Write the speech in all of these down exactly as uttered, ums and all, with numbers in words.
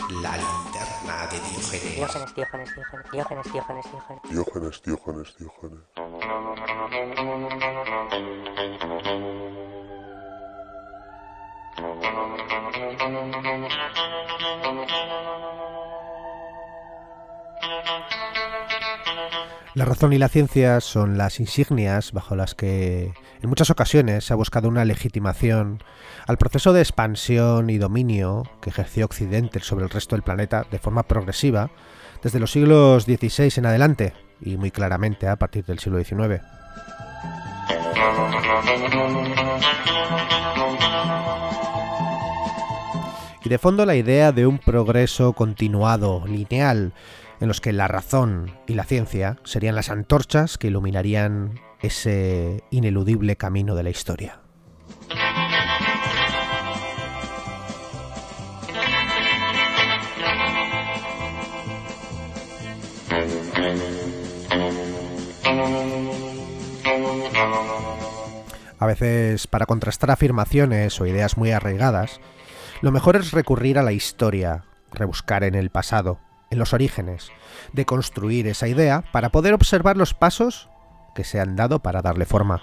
La linterna de Diógenes. Diógenes, Diógenes, Diógenes, Diógenes, Diógenes, Diógenes. Diógenes, Diógenes, Diógenes. La razón y la ciencia son las insignias bajo las que en muchas ocasiones se ha buscado una legitimación al proceso de expansión y dominio que ejerció Occidente sobre el resto del planeta de forma progresiva desde los siglos dieciséis en adelante y muy claramente a partir del siglo diecinueve. Y de fondo la idea de un progreso continuado, lineal, en los que la razón y la ciencia serían las antorchas que iluminarían ese ineludible camino de la historia. A veces, para contrastar afirmaciones o ideas muy arraigadas, lo mejor es recurrir a la historia, rebuscar en el pasado, en los orígenes, de construir esa idea para poder observar los pasos que se han dado para darle forma.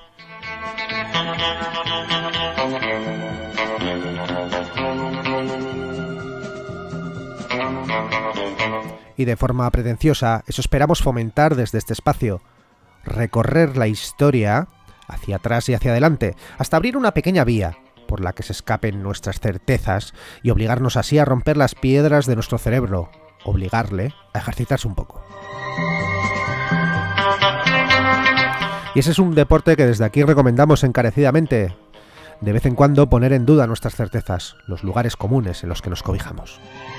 Y de forma pretenciosa, eso esperamos fomentar desde este espacio, recorrer la historia hacia atrás y hacia adelante, hasta abrir una pequeña vía por la que se escapen nuestras certezas y obligarnos así a romper las piedras de nuestro cerebro, obligarle a ejercitarse un poco. Y ese es un deporte que desde aquí recomendamos encarecidamente, de vez en cuando poner en duda nuestras certezas, los lugares comunes en los que nos cobijamos.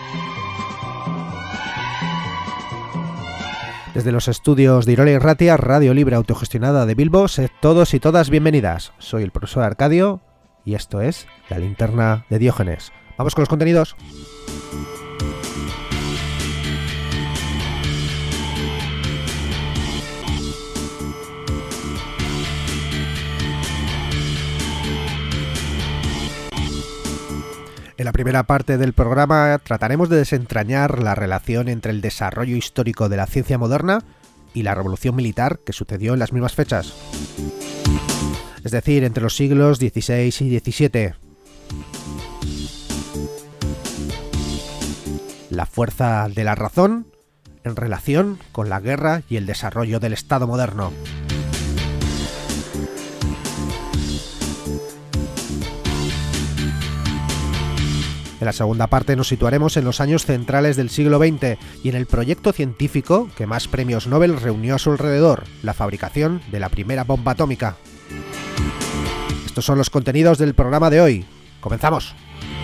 Desde los estudios de Irola y Ratia, Radio Libre Autogestionada de Bilbo, sed todos y todas bienvenidas. Soy el profesor Arcadio y esto es La Linterna de Diógenes. Vamos con los contenidos. En la primera parte del programa trataremos de desentrañar la relación entre el desarrollo histórico de la ciencia moderna y la revolución militar que sucedió en las mismas fechas. Es decir, entre los siglos dieciséis y diecisiete. La fuerza de la razón en relación con la guerra y el desarrollo del Estado moderno. En la segunda parte nos situaremos en los años centrales del siglo veinte y en el proyecto científico que más premios Nobel reunió a su alrededor, la fabricación de la primera bomba atómica. Estos son los contenidos del programa de hoy. ¡Comenzamos!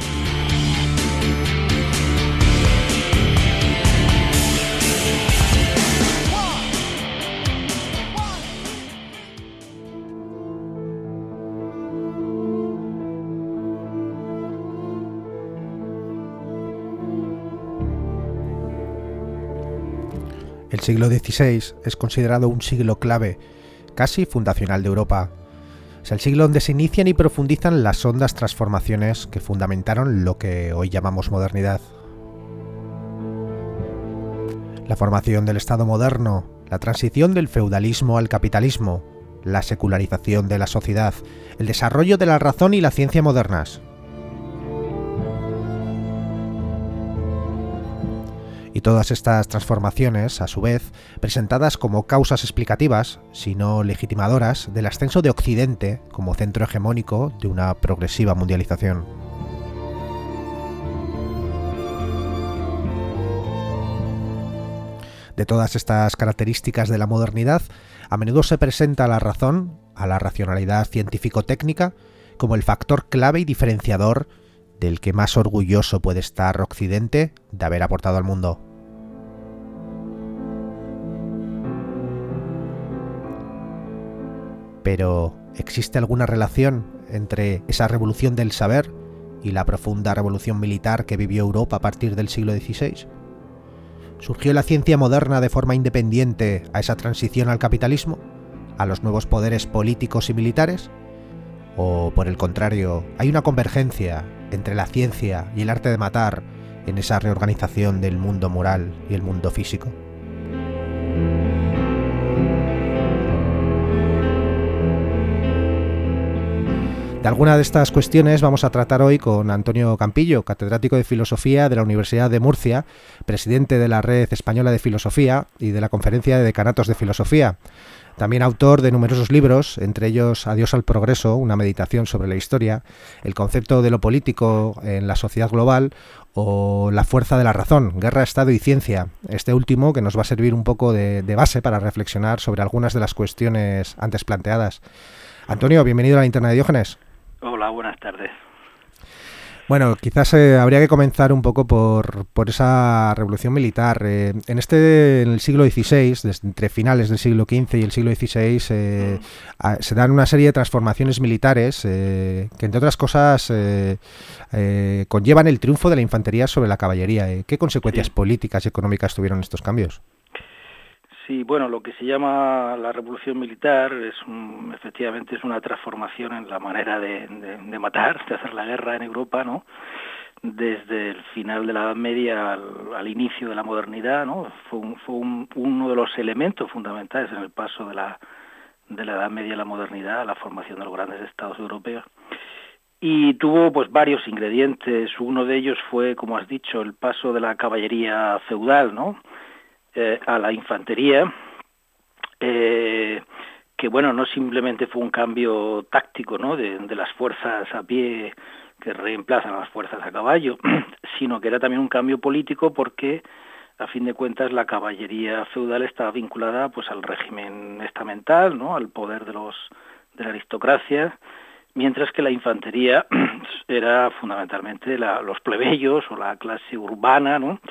El siglo dieciséis es considerado un siglo clave, casi fundacional de Europa. Es el siglo donde se inician y profundizan las hondas transformaciones que fundamentaron lo que hoy llamamos modernidad. La formación del Estado moderno, la transición del feudalismo al capitalismo, la secularización de la sociedad, el desarrollo de la razón y la ciencia modernas. Y todas estas transformaciones, a su vez, presentadas como causas explicativas, sino legitimadoras, del ascenso de Occidente como centro hegemónico de una progresiva mundialización. De todas estas características de la modernidad, a menudo se presenta a la razón, a la racionalidad científico-técnica, como el factor clave y diferenciador del que más orgulloso puede estar Occidente de haber aportado al mundo. Pero, ¿existe alguna relación entre esa revolución del saber y la profunda revolución militar que vivió Europa a partir del siglo dieciséis? ¿Surgió la ciencia moderna de forma independiente a esa transición al capitalismo, a los nuevos poderes políticos y militares? ¿O, por el contrario, hay una convergencia entre la ciencia y el arte de matar en esa reorganización del mundo moral y el mundo físico. De alguna de estas cuestiones vamos a tratar hoy con Antonio Campillo, catedrático de Filosofía de la Universidad de Murcia, presidente de la Red Española de Filosofía y de la Conferencia de Decanatos de Filosofía. También autor de numerosos libros, entre ellos Adiós al progreso, una meditación sobre la historia, El concepto de lo político en la sociedad global o La fuerza de la razón, Guerra, Estado y Ciencia. Este último que nos va a servir un poco de, de base para reflexionar sobre algunas de las cuestiones antes planteadas. Antonio, bienvenido a la Linterna de Diógenes. Hola, buenas tardes. Bueno, quizás eh, habría que comenzar un poco por, por esa revolución militar. Eh, en este, en el siglo dieciséis, desde, entre finales del siglo quince y el siglo dieciséis, eh, mm. a, se dan una serie de transformaciones militares eh, que, entre otras cosas, eh, eh, conllevan el triunfo de la infantería sobre la caballería. Eh, ¿Qué consecuencias sí. políticas y económicas tuvieron estos cambios? Sí, bueno, lo que se llama la revolución militar es un, efectivamente es una transformación en la manera de, de, de matar, de hacer la guerra en Europa, ¿no? Desde el final de la Edad Media al, al inicio de la modernidad, ¿no? Fue, un, fue un, uno de los elementos fundamentales en el paso de la, de la Edad Media a la modernidad, a la formación de los grandes estados europeos. Y tuvo pues varios ingredientes. Uno de ellos fue, como has dicho, el paso de la caballería feudal, ¿no? Eh, a la infantería, eh, que bueno, no simplemente fue un cambio táctico, ¿no? de, de las fuerzas a pie que reemplazan a las fuerzas a caballo, sino que era también un cambio político porque, a fin de cuentas, la caballería feudal estaba vinculada pues al régimen estamental, ¿no? Al poder de los de la aristocracia, mientras que la infantería era fundamentalmente la, los plebeyos o la clase urbana, ¿no?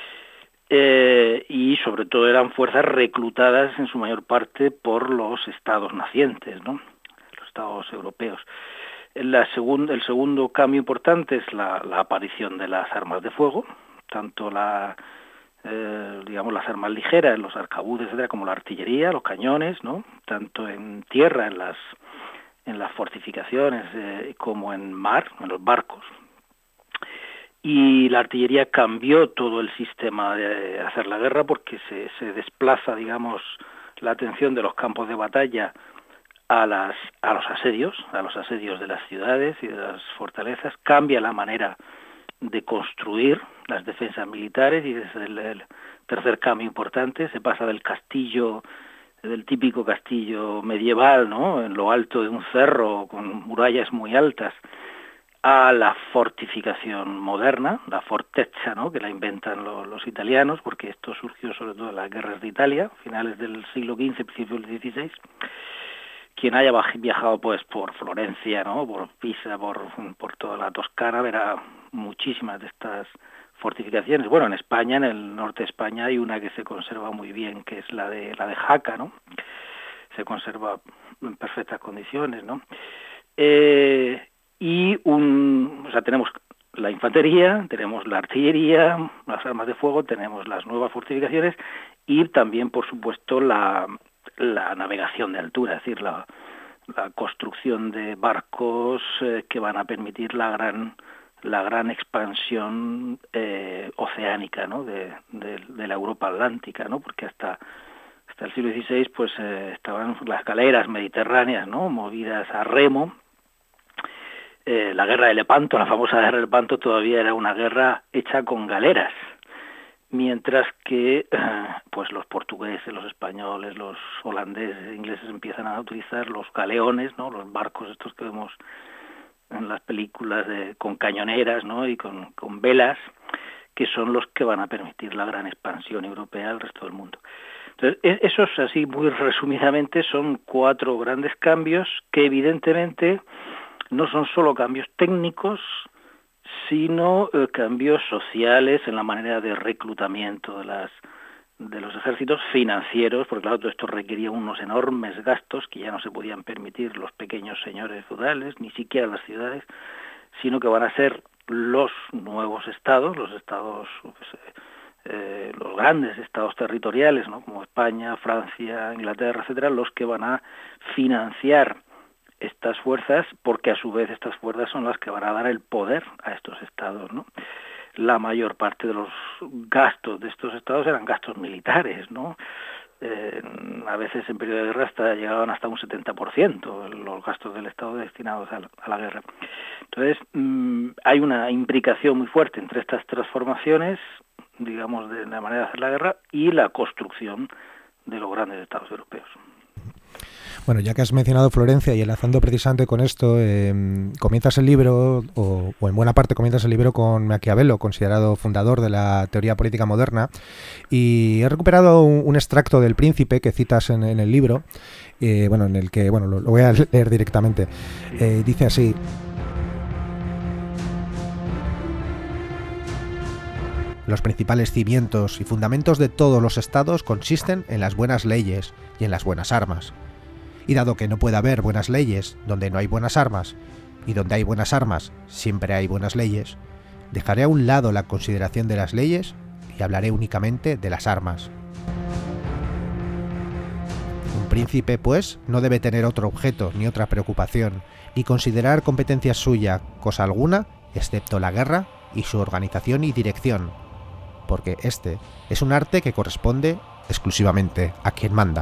Eh, y sobre todo eran fuerzas reclutadas en su mayor parte por los estados nacientes, ¿no? Los estados europeos. La segun, el segundo cambio importante es la, la aparición de las armas de fuego, tanto la, eh, digamos las armas ligeras, los arcabuces, etcétera, como la artillería, los cañones, ¿no? Tanto en tierra, en las en las fortificaciones, eh, como en mar, en los barcos. Y la artillería cambió todo el sistema de hacer la guerra porque se, se desplaza, digamos, la atención de los campos de batalla a las a los asedios, a los asedios de las ciudades y de las fortalezas, cambia la manera de construir las defensas militares y es el, el tercer cambio importante, se pasa del castillo, del típico castillo medieval, ¿no? En lo alto de un cerro con murallas muy altas, a la fortificación moderna, la fortezza, ¿no? Que la inventan los, los italianos, porque esto surgió sobre todo en las guerras de Italia, finales del siglo quince, principios del dieciséis. Quien haya viajado pues por Florencia, ¿no? Por Pisa, por, por toda la Toscana, verá muchísimas de estas fortificaciones. Bueno, en España, en el norte de España, hay una que se conserva muy bien, que es la de la de Jaca, ¿no? Se conserva en perfectas condiciones, ¿no? Eh, y un, o sea, tenemos la infantería, tenemos la artillería, las armas de fuego, tenemos las nuevas fortificaciones y también, por supuesto, la, la navegación de altura, es decir, la, la construcción de barcos eh, que van a permitir la gran la gran expansión eh, oceánica, ¿no? de, de, de la Europa atlántica, ¿no? Porque hasta hasta el siglo dieciséis pues eh, estaban las galeras mediterráneas, ¿no? Movidas a remo. Eh, la guerra de Lepanto, la famosa guerra de Lepanto, todavía era una guerra hecha con galeras, mientras que eh, pues los portugueses, los españoles, los holandeses, ingleses empiezan a utilizar los galeones, ¿no? Los barcos estos que vemos en las películas de, con cañoneras, ¿no? Y con, con velas, que son los que van a permitir la gran expansión europea al resto del mundo. Entonces, esos así muy resumidamente son cuatro grandes cambios que evidentemente no son solo cambios técnicos, sino eh, cambios sociales en la manera de reclutamiento de las de los ejércitos, financieros, porque claro, todo esto requería unos enormes gastos que ya no se podían permitir los pequeños señores feudales, ni siquiera las ciudades, sino que van a ser los nuevos estados, los estados, pues, eh, los grandes estados territoriales, ¿no? Como España, Francia, Inglaterra, etcétera, los que van a financiar estas fuerzas, porque a su vez estas fuerzas son las que van a dar el poder a estos estados, ¿no? la mayor parte de los gastos de estos estados eran gastos militares, ¿no? Eh, a veces en periodo de guerra hasta llegaban hasta un setenta por ciento los gastos del Estado destinados a la, a la guerra. Entonces, mmm, hay una imbricación muy fuerte entre estas transformaciones, digamos, de la manera de hacer la guerra y la construcción de los grandes estados europeos. Bueno, ya que has mencionado Florencia y enlazando precisamente con esto, eh, comienzas el libro, o, o en buena parte comienzas el libro con Maquiavelo, considerado fundador de la teoría política moderna, y he recuperado un, un extracto del Príncipe que citas en, en el libro, eh, bueno, en el que, bueno, lo, lo voy a leer directamente. Eh, dice así: los principales cimientos y fundamentos de todos los estados consisten en las buenas leyes y en las buenas armas. Y dado que no puede haber buenas leyes donde no hay buenas armas, y donde hay buenas armas siempre hay buenas leyes, dejaré a un lado la consideración de las leyes y hablaré únicamente de las armas. Un príncipe, pues, no debe tener otro objeto ni otra preocupación, ni considerar competencia suya cosa alguna, excepto la guerra y su organización y dirección, porque este es un arte que corresponde exclusivamente a quien manda.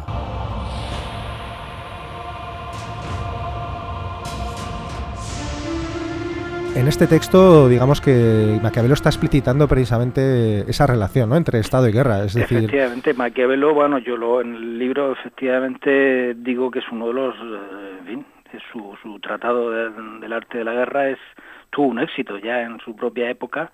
En este texto, digamos que Maquiavelo está explicitando precisamente esa relación, ¿no?, entre Estado y guerra. Es decir, efectivamente, Maquiavelo, bueno, yo lo en el libro efectivamente digo que es uno de los, eh, en fin, es su, su tratado de, del arte de la guerra es tuvo un éxito ya en su propia época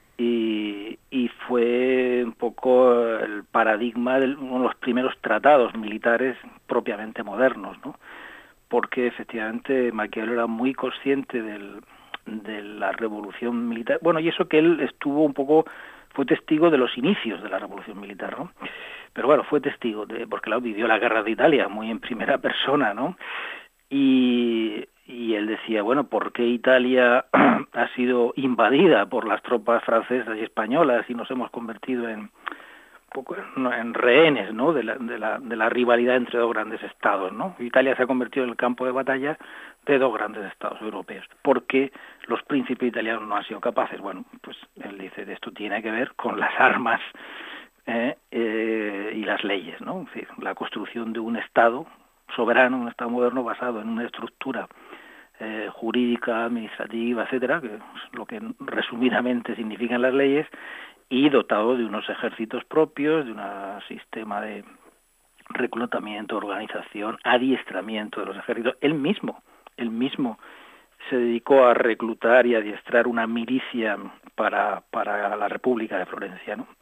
y, y fue un poco el paradigma de uno de los primeros tratados militares propiamente modernos, ¿no? Porque efectivamente Maquiavelo era muy consciente del de la revolución militar, bueno, y eso que él estuvo un poco, fue testigo de los inicios de la revolución militar, ¿no? Pero bueno, fue testigo, de, porque claro, vivió la guerra de Italia muy en primera persona, ¿no? Y, y él decía, bueno, ¿por qué Italia ha sido invadida por las tropas francesas y españolas y nos hemos convertido en poco en rehenes, ¿no?, de la, de la de la rivalidad entre dos grandes estados, ¿no? Italia se ha convertido en el campo de batalla de dos grandes estados europeos, porque los príncipes italianos no han sido capaces. Bueno, pues él dice, esto tiene que ver con las armas eh, eh, y las leyes, ¿no? Es decir, la construcción de un estado soberano, un estado moderno basado en una estructura eh, jurídica, administrativa, etcétera, que es lo que resumidamente significan las leyes, y dotado de unos ejércitos propios, de un sistema de reclutamiento, organización, adiestramiento de los ejércitos. Él mismo, él mismo se dedicó a reclutar y adiestrar una milicia para, para la República de Florencia, ¿no?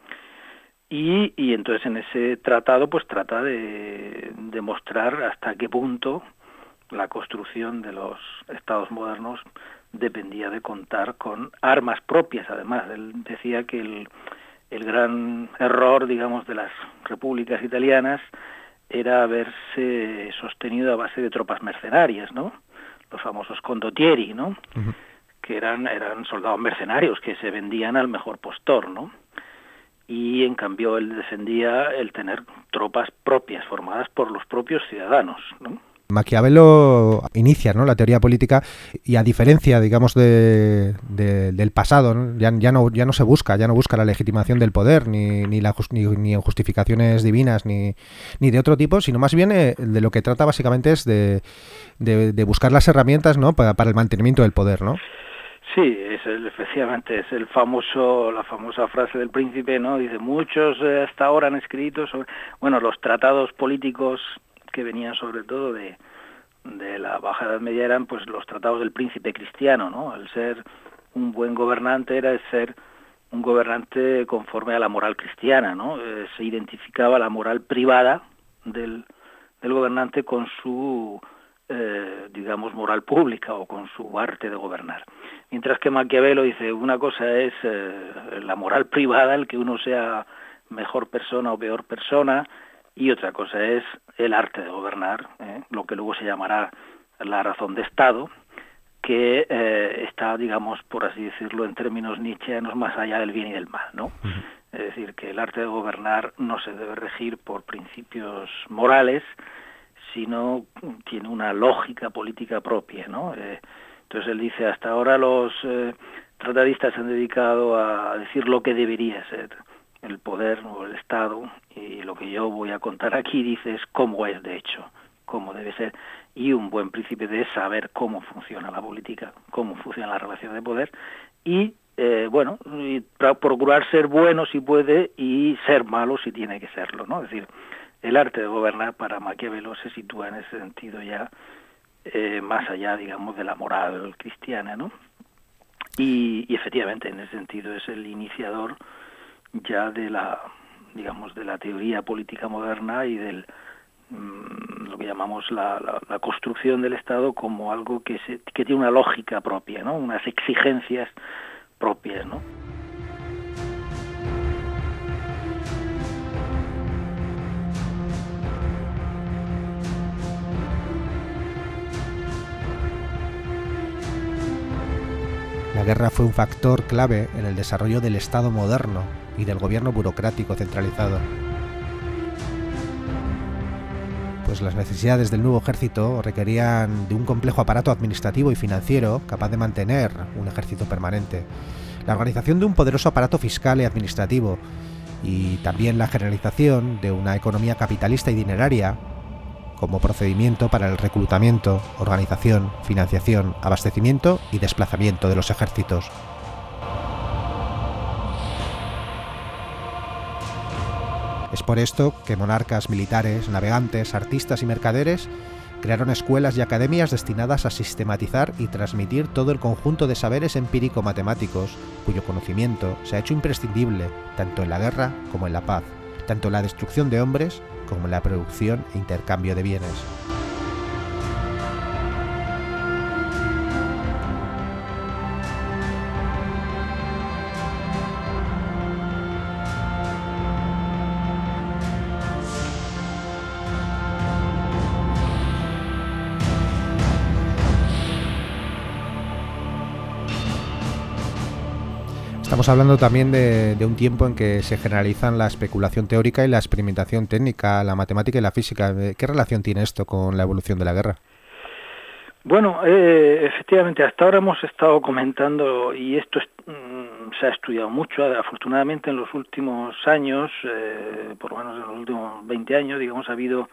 Y, y entonces en ese tratado pues trata de demostrar hasta qué punto la construcción de los estados modernos dependía de contar con armas propias. Además, él decía que el, el gran error, digamos, de las repúblicas italianas era haberse sostenido a base de tropas mercenarias, ¿no? Los famosos condottieri, ¿no? Uh-huh. Que eran eran soldados mercenarios que se vendían al mejor postor, ¿no? Y en cambio él defendía el tener tropas propias formadas por los propios ciudadanos, ¿no? Maquiavelo inicia, ¿no?, la teoría política y a diferencia, digamos, de, de, del pasado, ¿no? Ya, ya no ya no se busca, ya no busca la legitimación del poder ni ni, la, ni, ni en justificaciones divinas ni, ni de otro tipo, sino más bien eh, de lo que trata básicamente es de, de, de buscar las herramientas, ¿no?, para, para el mantenimiento del poder, ¿no? Sí, es el, efectivamente es el famoso la famosa frase del Príncipe, ¿no? Dice, muchos eh, hasta ahora han escrito sobre, bueno, los tratados políticos que venían sobre todo de, de la Baja Edad Media eran pues los tratados del príncipe cristiano, ¿no? El ser un buen gobernante era el ser un gobernante conforme a la moral cristiana, ¿no? Eh, se identificaba la moral privada del, del gobernante con su, eh, digamos, moral pública o con su arte de gobernar. Mientras que Maquiavelo dice, una cosa es eh, la moral privada, el que uno sea mejor persona o peor persona, y otra cosa es el arte de gobernar, ¿eh? Lo que luego se llamará la razón de Estado, que eh, está, digamos, por así decirlo, en términos nietzscheanos, más allá del bien y del mal, ¿no? Uh-huh. Es decir, que el arte de gobernar no se debe regir por principios morales, sino tiene una lógica política propia, ¿no? Eh, entonces él dice, hasta ahora los eh, tratadistas se han dedicado a decir lo que debería ser el poder o el Estado, y lo que yo voy a contar aquí dice es cómo es de hecho, cómo debe ser, y un buen principio de saber cómo funciona la política, cómo funciona la relación de poder, y eh, bueno, y procurar ser bueno si puede y ser malo si tiene que serlo, ¿no? Es decir, el arte de gobernar para Maquiavelo se sitúa en ese sentido ya eh, más allá, digamos, de la moral cristiana, ¿no? Y, y efectivamente, en ese sentido es el iniciador ya de la, digamos, de la teoría política moderna y del mmm, lo que llamamos la, la, la construcción del Estado como algo que se, que tiene una lógica propia, ¿no? Unas exigencias propias, ¿no? La guerra fue un factor clave en el desarrollo del Estado moderno y del gobierno burocrático centralizado. Pues las necesidades del nuevo ejército requerían de un complejo aparato administrativo y financiero capaz de mantener un ejército permanente, la organización de un poderoso aparato fiscal y administrativo, y también la generalización de una economía capitalista y dineraria como procedimiento para el reclutamiento, organización, financiación, abastecimiento y desplazamiento de los ejércitos. Es por esto que monarcas, militares, navegantes, artistas y mercaderes crearon escuelas y academias destinadas a sistematizar y transmitir todo el conjunto de saberes empírico-matemáticos, cuyo conocimiento se ha hecho imprescindible tanto en la guerra como en la paz, tanto en la destrucción de hombres como en la producción e intercambio de bienes. Estamos hablando también de, de un tiempo en que se generalizan la especulación teórica y la experimentación técnica, la matemática y la física. ¿Qué relación tiene esto con la evolución de la guerra? Bueno, eh, efectivamente, hasta ahora hemos estado comentando, y esto es, mm, se ha estudiado mucho, afortunadamente en los últimos años, eh, por lo menos en los últimos veinte años, digamos, ha habido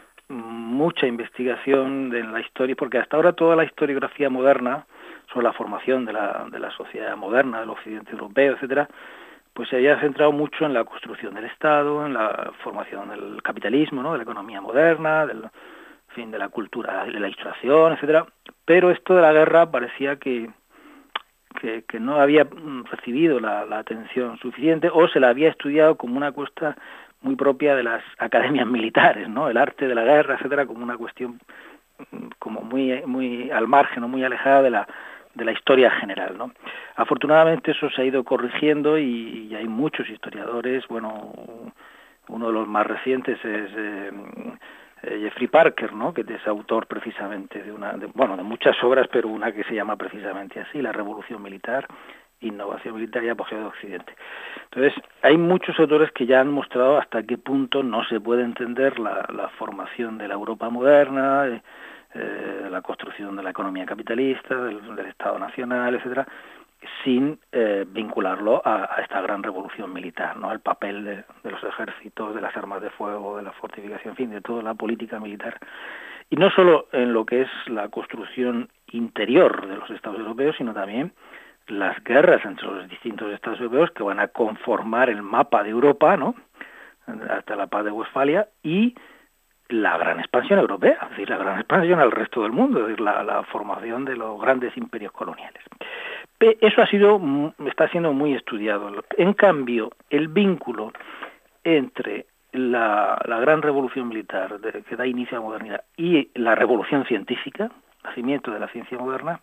mucha investigación de la historia, porque hasta ahora toda la historiografía moderna sobre la formación de la, de la sociedad moderna, del occidente europeo, etcétera, pues se había centrado mucho en la construcción del Estado, en la formación del capitalismo, ¿no? De la economía moderna, del en fin, de la cultura, de la ilustración, etcétera. Pero esto de la guerra parecía que que, que no había recibido la, la atención suficiente, o se la había estudiado como una cuestión muy propia de las academias militares, ¿no? El arte de la guerra, etcétera, como una cuestión como muy muy al margen o muy alejada de la de la historia general, ¿no? Afortunadamente eso se ha ido corrigiendo y, y hay muchos historiadores. Bueno, uno de los más recientes es eh, Jeffrey Parker, ¿no? Que es autor precisamente de una, de, bueno, de muchas obras, pero una que se llama precisamente así, La Revolución Militar, Innovación Militar y Apogeo de Occidente. Entonces, hay muchos autores que ya han mostrado hasta qué punto no se puede entender la, la formación de la Europa moderna, eh, eh, la construcción de la economía capitalista, del, del Estado Nacional, etcétera, sin eh, vincularlo a, a esta gran revolución militar, ¿no? El papel de, de los ejércitos, de las armas de fuego, de la fortificación, en fin, de toda la política militar. Y no solo en lo que es la construcción interior de los Estados europeos, sino también las guerras entre los distintos Estados europeos que van a conformar el mapa de Europa, ¿no? Hasta la paz de Westfalia, y la gran expansión europea, es decir, la gran expansión al resto del mundo, es decir, la, la formación de los grandes imperios coloniales. Eso ha sido, está siendo muy estudiado. En cambio, el vínculo entre la, la gran revolución militar de, que da inicio a la modernidad y la revolución científica, nacimiento de la ciencia moderna,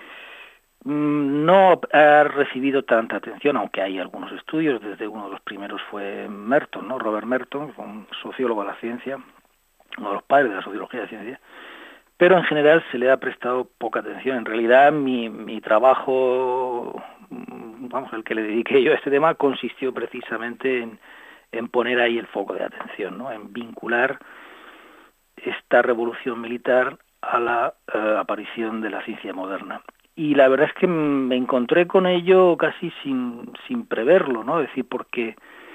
no ha recibido tanta atención, aunque hay algunos estudios. Desde uno de los primeros fue Merton, ¿no? Robert Merton, un sociólogo de la ciencia, uno de los padres de la sociología de la ciencia, pero en general se le ha prestado poca atención. En realidad mi, mi trabajo, vamos, el que le dediqué yo a este tema, consistió precisamente en, en poner ahí el foco de atención, ¿no? En vincular esta revolución militar a la uh, aparición de la ciencia moderna. y la verdad es que me encontré con ello casi sin, sin preverlo, ¿no? Es decir, porque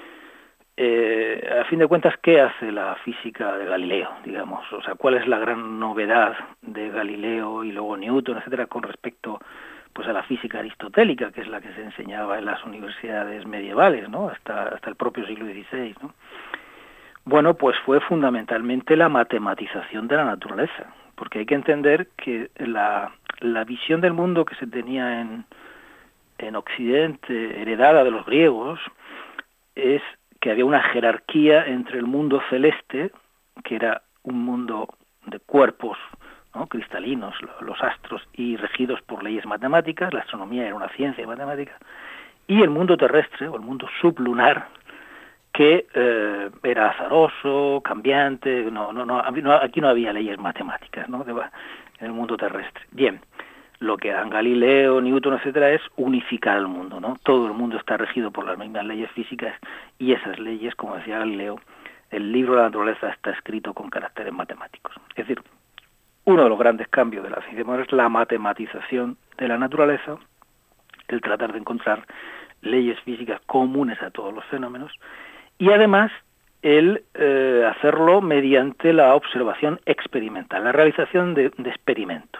eh, a fin de cuentas, ¿qué hace la física de Galileo, digamos? O sea, ¿cuál es la gran novedad de Galileo y luego Newton, etcétera, con respecto pues a la física aristotélica, que es la que se enseñaba en las universidades medievales, ¿no? Hasta, hasta el propio siglo dieciséis, ¿no? Bueno, pues fue fundamentalmente la matematización de la naturaleza, porque hay que entender que la, la visión del mundo que se tenía en, en Occidente, heredada de los griegos, es que había una jerarquía entre el mundo celeste, que era un mundo de cuerpos, ¿no?, cristalinos, los astros, y regidos por leyes matemáticas, la astronomía era una ciencia matemática, y el mundo terrestre, o el mundo sublunar, que eh, era azaroso, cambiante, no, no, no, aquí no había leyes matemáticas, ¿no?, en el mundo terrestre. Bien, lo que hagan Galileo, Newton, etcétera, es unificar el mundo, ¿no? Todo el mundo está regido por las mismas leyes físicas, y esas leyes, como decía Galileo, el libro de la naturaleza está escrito con caracteres matemáticos. Es decir, uno de los grandes cambios de la ciencia moderna es la matematización de la naturaleza, el tratar de encontrar leyes físicas comunes a todos los fenómenos, y además el eh, hacerlo mediante la observación experimental, la realización de, de experimentos.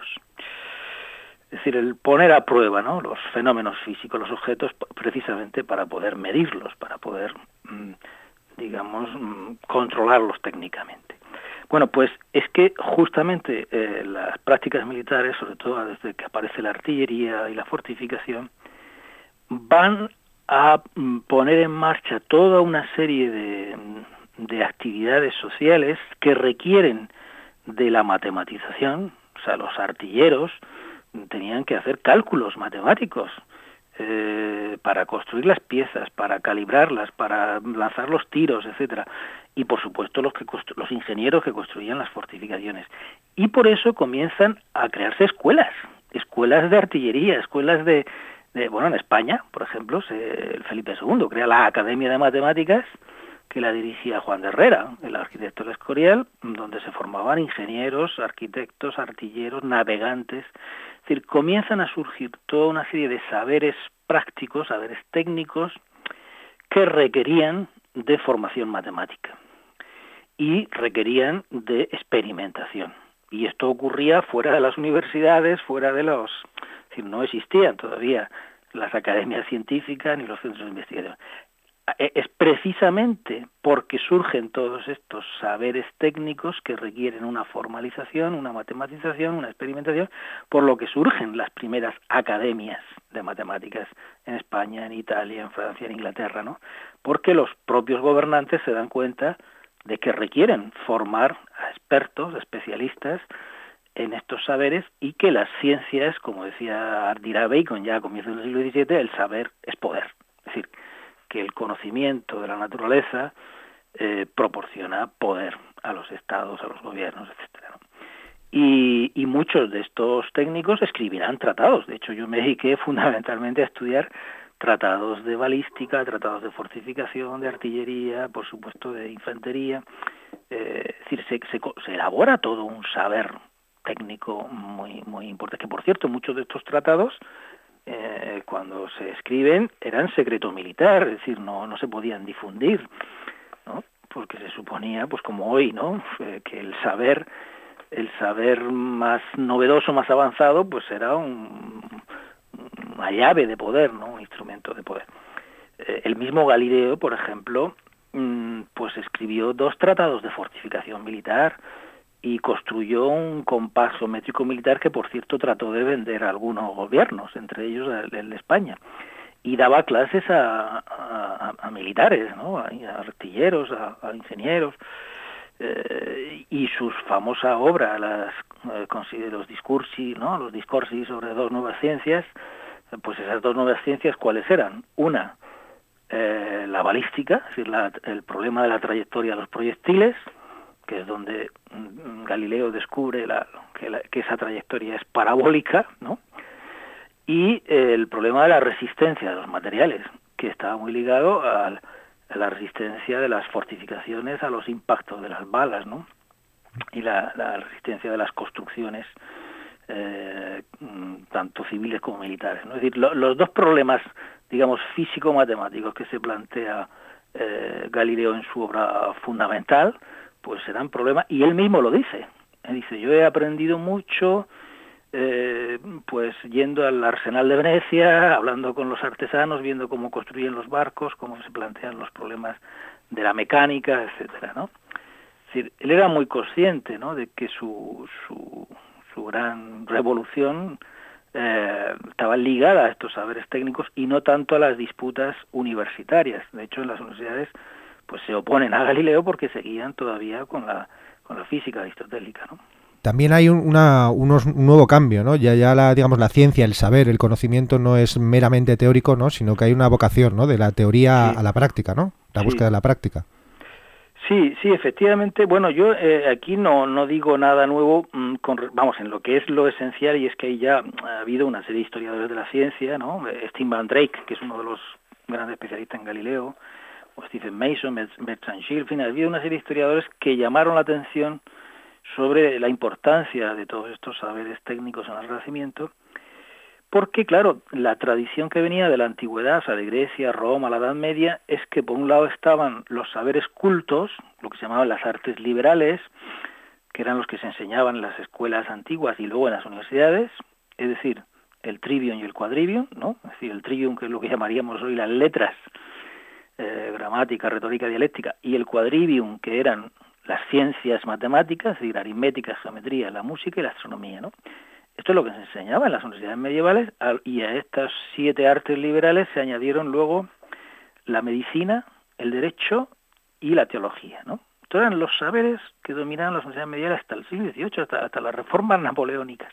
Es decir, el poner a prueba, ¿no?, los fenómenos físicos, los objetos, precisamente para poder medirlos, para poder, mmm, digamos, mmm, controlarlos técnicamente. Bueno, pues es que justamente eh, las prácticas militares, sobre todo desde que aparece la artillería y la fortificación, van a poner en marcha toda una serie de, de actividades sociales que requieren de la matematización. O sea, los artilleros tenían que hacer cálculos matemáticos eh, para construir las piezas, para calibrarlas, para lanzar los tiros, etcétera. Y por supuesto los que constru- los ingenieros que construían las fortificaciones. Y por eso comienzan a crearse escuelas, escuelas de artillería, escuelas de, de bueno, en España, por ejemplo, se, Felipe segundo crea la Academia de Matemáticas, que la dirigía Juan de Herrera, el arquitecto del Escorial, donde se formaban ingenieros, arquitectos, artilleros, navegantes. Es decir, comienzan a surgir toda una serie de saberes prácticos, saberes técnicos, que requerían de formación matemática y requerían de experimentación. Y esto ocurría fuera de las universidades, fuera de los... Es decir, no existían todavía las academias científicas ni los centros de investigación. Es precisamente porque surgen todos estos saberes técnicos que requieren una formalización, una matematización, una experimentación, por lo que surgen las primeras academias de matemáticas en España, en Italia, en Francia, en Inglaterra, ¿no? Porque los propios gobernantes se dan cuenta de que requieren formar a expertos, especialistas en estos saberes, y que las ciencias, como decía dirá Bacon ya a comienzos del siglo diecisiete, el saber es poder. Es decir, que el conocimiento de la naturaleza eh, proporciona poder a los estados, a los gobiernos, etcétera, ¿no? Y, y muchos de estos técnicos escribirán tratados. De hecho, yo me dediqué fundamentalmente a estudiar tratados de balística, tratados de fortificación, de artillería, por supuesto de infantería. Eh, es decir, se, se, se elabora todo un saber técnico muy, muy importante, que por cierto, muchos de estos tratados, Eh, cuando se escriben, eran secreto militar, es decir, no, no se podían difundir, ¿no? Porque se suponía, pues como hoy, ¿no?, eh, que el saber, el saber más novedoso, más avanzado, pues era un, una llave de poder, ¿no?, un instrumento de poder. Eh, el mismo Galileo, por ejemplo, mmm, pues escribió dos tratados de fortificación militar, y construyó un compás geométrico militar que, por cierto, trató de vender a algunos gobiernos, entre ellos el, el de España, y daba clases a, a, a militares, ¿no?, a, a artilleros, a, a ingenieros, eh, y su famosa obra, las, eh, los discursi, ¿no?, los discorsi sobre dos nuevas ciencias, pues esas dos nuevas ciencias, ¿cuáles eran? Una, eh, la balística, es decir, la, el problema de la trayectoria de los proyectiles, que es donde Galileo descubre la, que, la, que esa trayectoria es parabólica, ¿no? Y eh, el problema de la resistencia de los materiales, que estaba muy ligado a, a la resistencia de las fortificaciones a los impactos de las balas, ¿no? Y la, la resistencia de las construcciones eh, tanto civiles como militares, ¿no? Es decir, lo, los dos problemas, digamos, físico-matemáticos que se plantea eh, Galileo en su obra fundamental, pues serán problemas, y él mismo lo dice. Él dice, yo he aprendido mucho, eh, pues yendo al Arsenal de Venecia, hablando con los artesanos, viendo cómo construyen los barcos, cómo se plantean los problemas de la mecánica, etcétera, ¿no? Es decir, él era muy consciente, ¿no?, de que su, su, su gran revolución eh, estaba ligada a estos saberes técnicos y no tanto a las disputas universitarias. De hecho, en las universidades pues se oponen a Galileo porque seguían todavía con la con la física aristotélica, ¿no? También hay un, una, unos, un nuevo cambio, ¿no? Ya, ya la, digamos, la ciencia, el saber, el conocimiento no es meramente teórico, ¿no?, sino que hay una vocación, ¿no?, de la teoría sí. a la práctica, ¿no? La sí. búsqueda de la práctica. Sí, sí, efectivamente. Bueno, yo eh, aquí no no digo nada nuevo, mmm, con, vamos, en lo que es lo esencial, y es que ya ha habido una serie de historiadores de la ciencia, ¿no? Steve Van Drake, que es uno de los grandes especialistas en Galileo, o Stephen Mason, Bertrand Schill, en fin, ha habido una serie de historiadores que llamaron la atención sobre la importancia de todos estos saberes técnicos en el Renacimiento, porque, claro, la tradición que venía de la antigüedad, o sea, de Grecia, Roma, la Edad Media, es que por un lado estaban los saberes cultos, lo que se llamaban las artes liberales, que eran los que se enseñaban en las escuelas antiguas y luego en las universidades, es decir, el trivium y el quadrivium, ¿no? Es decir, el trivium, que es lo que llamaríamos hoy las letras, eh, gramática, retórica, dialéctica, y el quadrivium, que eran las ciencias matemáticas, es decir, aritmética, geometría, la música y la astronomía, ¿no? Esto es lo que se enseñaba en las universidades medievales, y a estas siete artes liberales se añadieron luego la medicina, el derecho y la teología, ¿no? Estos eran los saberes que dominaban las universidades medievales hasta el siglo dieciocho, hasta, hasta las reformas napoleónicas.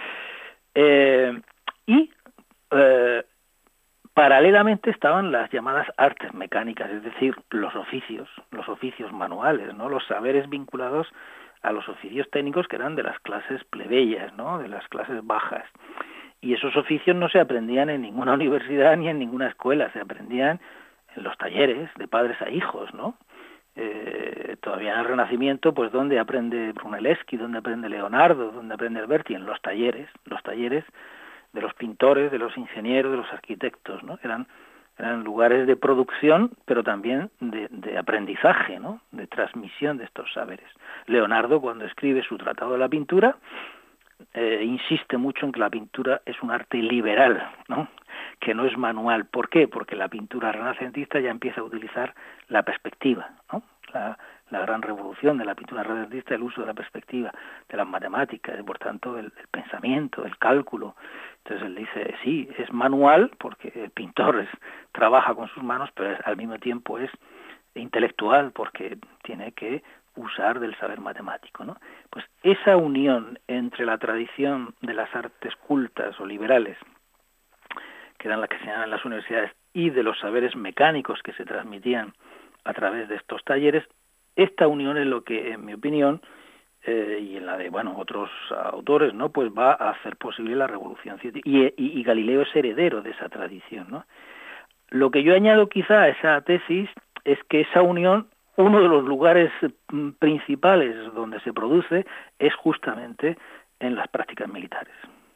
Eh, y eh, paralelamente estaban las llamadas artes mecánicas, es decir, los oficios, los oficios manuales, ¿no?, los saberes vinculados a los oficios técnicos que eran de las clases plebeyas, ¿no?, de las clases bajas. Y esos oficios no se aprendían en ninguna universidad ni en ninguna escuela, se aprendían en los talleres de padres a hijos, ¿no? Eh, todavía en el Renacimiento, pues ¿dónde aprende Brunelleschi? ¿Dónde aprende Leonardo? ¿Dónde aprende Alberti? En los talleres, los talleres de los pintores, de los ingenieros, de los arquitectos, ¿no? Eran eran lugares de producción, pero también de, de aprendizaje, ¿no?, de transmisión de estos saberes. Leonardo, cuando escribe su Tratado de la Pintura, eh, insiste mucho en que la pintura es un arte liberal, ¿no?, que no es manual. ¿Por qué? Porque la pintura renacentista ya empieza a utilizar la perspectiva, ¿no? La, la gran revolución de la pintura renacentista, el uso de la perspectiva, de las matemáticas, y por tanto el, el pensamiento, el cálculo. Entonces él dice, sí, es manual, porque el pintor es, trabaja con sus manos, pero es, al mismo tiempo es intelectual, porque tiene que usar del saber matemático, ¿no? Pues esa unión entre la tradición de las artes cultas o liberales, que eran las que se llamaban en las universidades, y de los saberes mecánicos que se transmitían a través de estos talleres, esta unión es lo que, en mi opinión, eh, y en la de bueno otros autores, ¿no?, pues va a hacer posible la revolución científica, y, y, y Galileo es heredero de esa tradición, ¿no? Lo que yo añado quizá a esa tesis es que esa unión, uno de los lugares principales donde se produce es justamente en las prácticas militares.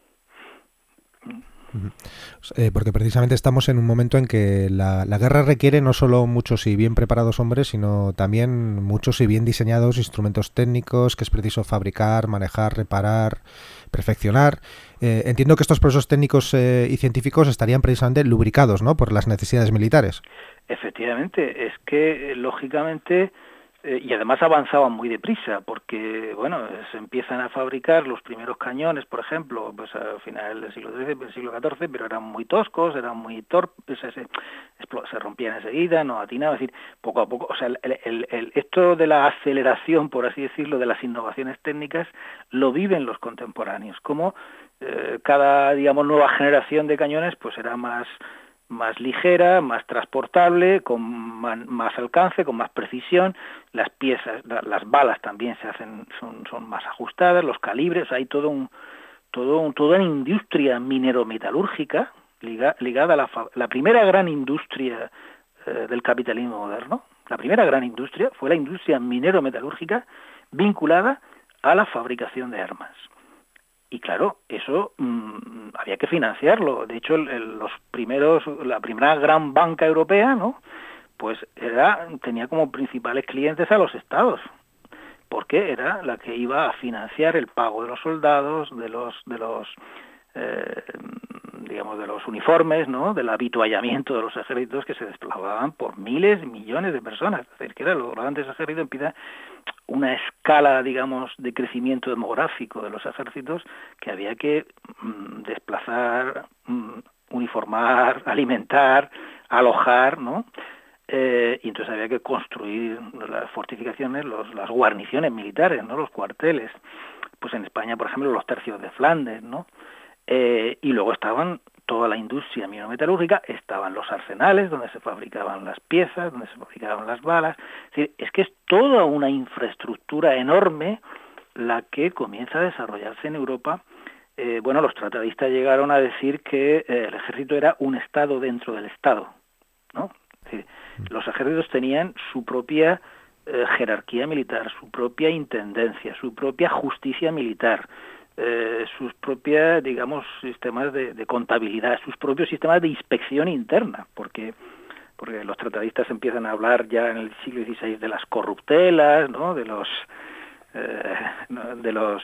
Eh, porque precisamente estamos en un momento en que la, la guerra requiere no solo muchos y bien preparados hombres, sino también muchos y bien diseñados instrumentos técnicos que es preciso fabricar, manejar, reparar, perfeccionar. Eh, entiendo que estos procesos técnicos eh, y científicos estarían precisamente lubricados, ¿no?, por las necesidades militares. Efectivamente, es que lógicamente, eh, y además avanzaban muy deprisa, porque bueno, se empiezan a fabricar los primeros cañones, por ejemplo, pues a finales del siglo trece, del siglo catorce, pero eran muy toscos, eran muy torpes, se, se, se rompían enseguida, no atinaban, es decir, poco a poco, o sea, el, el, el, esto de la aceleración, por así decirlo, de las innovaciones técnicas, lo viven los contemporáneos, como eh, cada, digamos, nueva generación de cañones, pues era más más ligera, más transportable, con más alcance, con más precisión, las piezas, las balas también se hacen, son, son más ajustadas, los calibres, hay todo un, todo un, toda una industria minero-metalúrgica liga, ligada a la, la primera gran industria eh, del capitalismo moderno. La primera gran industria fue la industria minero-metalúrgica vinculada a la fabricación de armas. Y claro, eso mmm, había que financiarlo. De hecho, el, el, los primeros, la primera gran banca europea, ¿no?, pues era tenía como principales clientes a los estados, porque era la que iba a financiar el pago de los soldados, de los de los eh, digamos de los uniformes, ¿no?, del habituallamiento de los ejércitos que se desplazaban por miles y millones de personas. Es decir, que era los grandes ejércitos, empieza una escala, digamos, de crecimiento demográfico de los ejércitos que había que mmm, desplazar, mmm, uniformar, alimentar, alojar, ¿no? Eh, y entonces había que construir las fortificaciones, los, las guarniciones militares, ¿no?, los cuarteles. Pues en España, por ejemplo, los tercios de Flandes, ¿no? Eh, y luego estaban toda la industria minometalúrgica, estaban los arsenales donde se fabricaban las piezas, donde se fabricaban las balas. Es decir, es que es toda una infraestructura enorme la que comienza a desarrollarse en Europa. Eh, bueno, los tratadistas llegaron a decir que eh, el ejército era un estado dentro del estado, ¿no? Es decir, los ejércitos tenían su propia eh, jerarquía militar, su propia intendencia, su propia justicia militar, eh, sus propias, digamos, sistemas de, de contabilidad, sus propios sistemas de inspección interna, porque porque los tratadistas empiezan a hablar ya en el siglo dieciséis de las corruptelas, ¿no?, de los eh, de los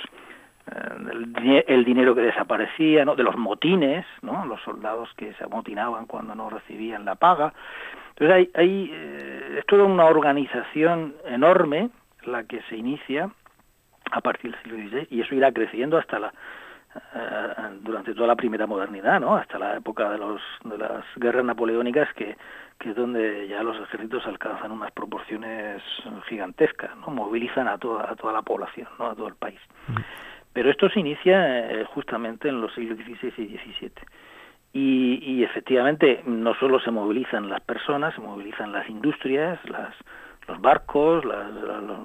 eh, el dinero que desaparecía, ¿no?, de los motines, ¿no?, los soldados que se amotinaban cuando no recibían la paga. Entonces hay, hay eh, es toda una organización enorme la que se inicia a partir del siglo dieciséis, y eso irá creciendo hasta la uh, durante toda la primera modernidad, ¿no?, hasta la época de los de las guerras napoleónicas, que, que es donde ya los ejércitos alcanzan unas proporciones gigantescas, ¿no?, movilizan a toda a toda la población, ¿no?, a todo el país. Pero esto se inicia eh, justamente en los siglos dieciséis y diecisiete. Y, y efectivamente no solo se movilizan las personas, se movilizan las industrias, las, los barcos, las, las, los,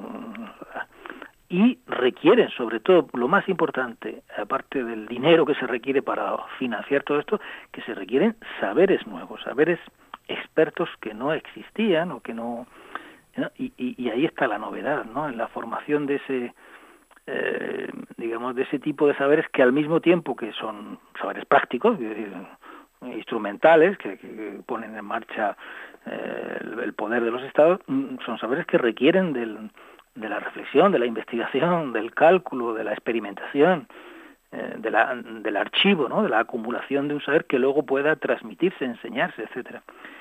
y requieren, sobre todo, lo más importante, aparte del dinero que se requiere para financiar todo esto, que se requieren saberes nuevos, saberes expertos que no existían o que no... ¿no? Y, y, y ahí está la novedad, ¿no?, en la formación de ese... Eh, digamos, de ese tipo de saberes que al mismo tiempo que son saberes prácticos, es decir, instrumentales, que, que ponen en marcha eh, el, el poder de los estados, son saberes que requieren del, de la reflexión, de la investigación, del cálculo, de la experimentación, eh, de la, del archivo, ¿no?, de la acumulación de un saber que luego pueda transmitirse, enseñarse, etcétera.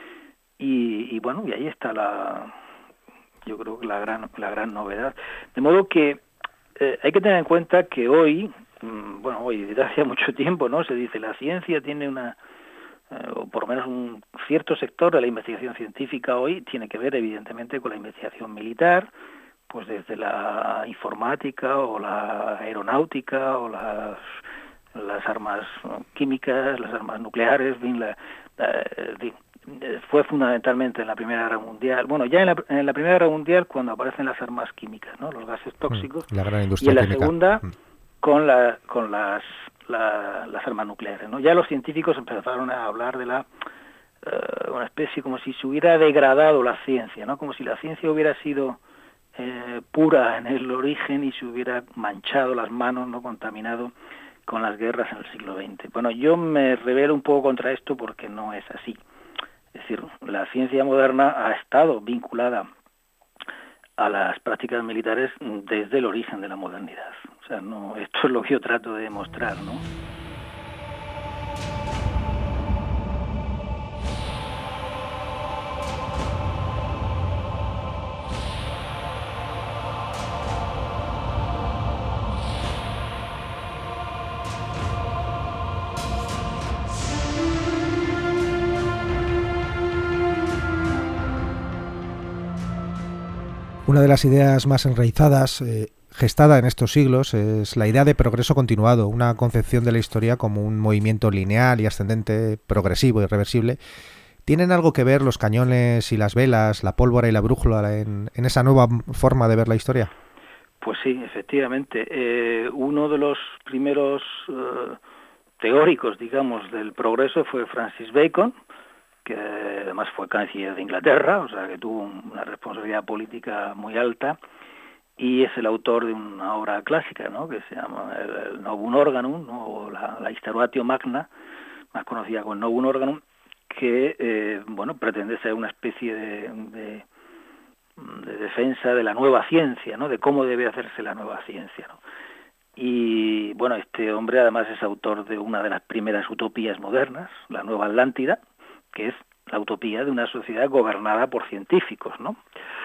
Y, y bueno, y ahí está la, yo creo que la gran, la gran novedad. De modo que Eh, hay que tener en cuenta que hoy, mmm, bueno, hoy desde hace mucho tiempo, ¿no?, se dice la ciencia tiene una, eh, o por lo menos un cierto sector de la investigación científica hoy tiene que ver evidentemente con la investigación militar, pues desde la informática o la aeronáutica o las, las armas, ¿no?, químicas, las armas nucleares, bien, la, la, fue fundamentalmente en la Primera Guerra Mundial, bueno, ya en la, en la Primera Guerra Mundial cuando aparecen las armas químicas, ¿no?, los gases tóxicos, la gran industria y en la química. Segunda con la con las la, las armas nucleares, ¿no? Ya los científicos empezaron a hablar de la uh, una especie como si se hubiera degradado la ciencia, ¿no?, como si la ciencia hubiera sido eh, pura en el origen y se hubiera manchado las manos, no contaminado con las guerras en el siglo veinte. Bueno, yo me rebelo un poco contra esto porque no es así. Es decir, la ciencia moderna ha estado vinculada a las prácticas militares desde el origen de la modernidad. O sea, no, esto es lo que yo trato de demostrar, ¿no? Una de las ideas más enraizadas, eh, gestada en estos siglos, es la idea de progreso continuado, una concepción de la historia como un movimiento lineal y ascendente, progresivo y irreversible. ¿Tienen algo que ver los cañones y las velas, la pólvora y la brújula en, en esa nueva forma de ver la historia? Pues sí, efectivamente. Eh, uno de los primeros uh, teóricos, digamos, del progreso fue Francis Bacon, que además fue canciller de Inglaterra, o sea que tuvo una responsabilidad política muy alta, y es el autor de una obra clásica, ¿no?, que se llama el, el Novum Organum, ¿no?, o la, la Historatio Magna, más conocida como el Novum Organum, que eh, bueno, pretende ser una especie de, de, de defensa de la nueva ciencia, ¿no?, de cómo debe hacerse la nueva ciencia, ¿no? Y bueno, este hombre además es autor de una de las primeras utopías modernas, la Nueva Atlántida, que es la utopía de una sociedad gobernada por científicos, ¿no?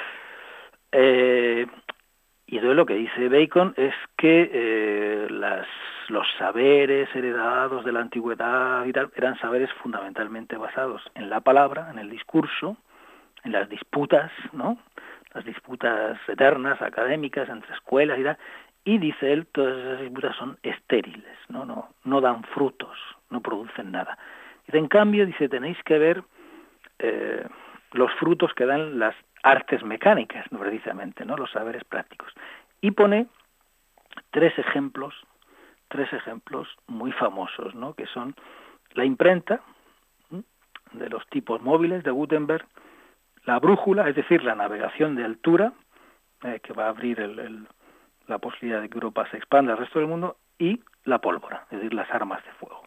Eh, y entonces lo que dice Bacon es que eh, las, los saberes heredados de la antigüedad y tal eran saberes fundamentalmente basados en la palabra, en el discurso, en las disputas, ¿no?, las disputas eternas, académicas, entre escuelas y tal, y dice él, todas esas disputas son estériles, no, no, no dan frutos, no producen nada. Dice, en cambio, dice, tenéis que ver eh, los frutos que dan las artes mecánicas, ¿no?, precisamente, ¿no?, los saberes prácticos. Y pone tres ejemplos, tres ejemplos muy famosos, ¿no?, que son la imprenta, ¿sí?, de los tipos móviles de Gutenberg, la brújula, es decir, la navegación de altura, eh, que va a abrir el, el, la posibilidad de que Europa se expanda al resto del mundo, y la pólvora, es decir, las armas de fuego.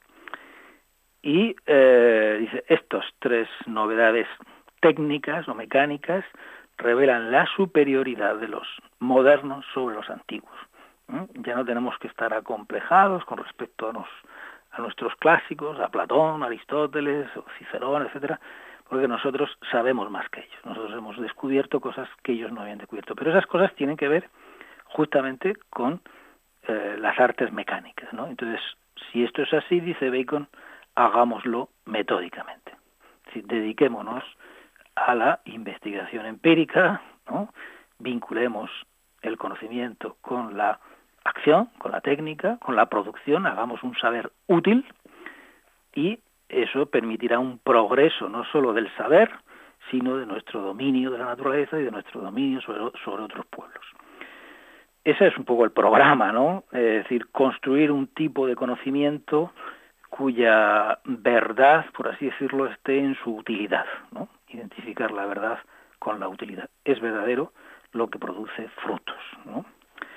Y eh, dice, estas tres novedades técnicas o mecánicas revelan la superioridad de los modernos sobre los antiguos. ¿Eh? Ya no tenemos que estar acomplejados con respecto a, nos, a nuestros clásicos, a Platón, Aristóteles, Cicerón, etcétera, porque nosotros sabemos más que ellos. Nosotros hemos descubierto cosas que ellos no habían descubierto. Pero esas cosas tienen que ver justamente con eh, las artes mecánicas, ¿no? Entonces, si esto es así, dice Bacon, hagámoslo metódicamente. Es decir, dediquémonos a la investigación empírica, ¿no?, vinculemos el conocimiento con la acción, con la técnica, con la producción, hagamos un saber útil, y eso permitirá un progreso no solo del saber, sino de nuestro dominio de la naturaleza y de nuestro dominio sobre, sobre otros pueblos. Ese es un poco el programa, ¿no? Es decir, construir un tipo de conocimiento cuya verdad, por así decirlo, esté en su utilidad, ¿no? Identificar la verdad con la utilidad. Es verdadero lo que produce frutos, ¿no?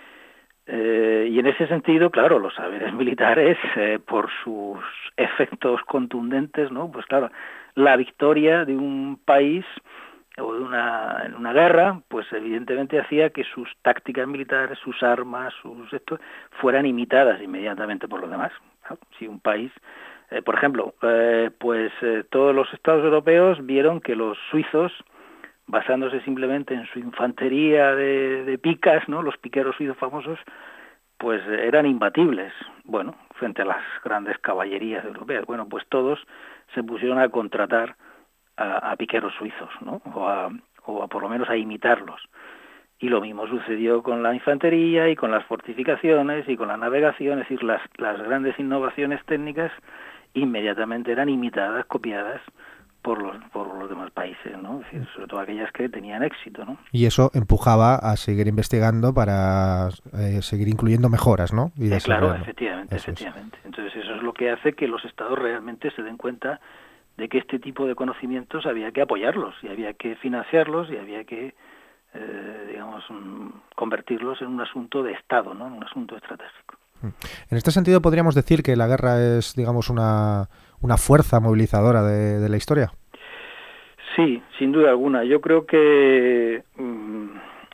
Eh, y en ese sentido, claro, los saberes militares, eh, por sus efectos contundentes, ¿no?, pues claro, la victoria de un país o de una, en una guerra, pues evidentemente hacía que sus tácticas militares, sus armas, sus esto, fueran imitadas inmediatamente por los demás, ¿no? Si un país, eh, por ejemplo, eh, pues eh, todos los estados europeos vieron que los suizos, basándose simplemente en su infantería de, de picas, ¿no?, los piqueros suizos famosos, pues eran imbatibles, bueno, frente a las grandes caballerías europeas. Bueno, pues todos se pusieron a contratar a, a piqueros suizos, ¿no?, o a, o a por lo menos a imitarlos. Y lo mismo sucedió con la infantería y con las fortificaciones y con la navegación, es decir, las, las grandes innovaciones técnicas inmediatamente eran imitadas, copiadas por los, por los demás países, ¿no? Es decir, sobre todo aquellas que tenían éxito, ¿no? Y eso empujaba a seguir investigando para eh, seguir incluyendo mejoras, ¿no? Y eh, claro, efectivamente, eso efectivamente. Es. Entonces eso es lo que hace que los estados realmente se den cuenta de que este tipo de conocimientos había que apoyarlos, y había que financiarlos, y había que, eh, digamos, convertirlos en un asunto de Estado, ¿no?, en un asunto estratégico. En este sentido, ¿podríamos decir que la guerra es, digamos, una, una fuerza movilizadora de, de la historia? Sí, sin duda alguna. Yo creo que, mmm,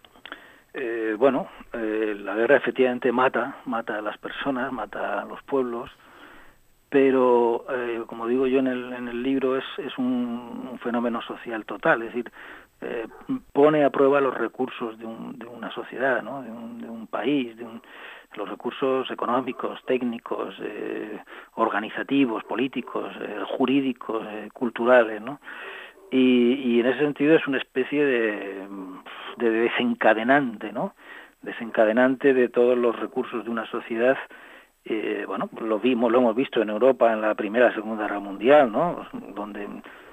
eh, bueno, eh, la guerra efectivamente mata, mata a las personas, mata a los pueblos, pero, eh, como digo yo en el, en el libro, es, es un, un fenómeno social total, es decir, eh, pone a prueba los recursos de, un, de una sociedad, ¿no?, de un, de un país, de un... los recursos económicos, técnicos, eh, organizativos, políticos, eh, jurídicos, eh, culturales, ¿no? Y, y en ese sentido es una especie de, de desencadenante, ¿no? Desencadenante de todos los recursos de una sociedad. Eh, bueno, lo vimos, lo hemos visto en Europa en la Primera y Segunda Guerra Mundial, ¿no?, donde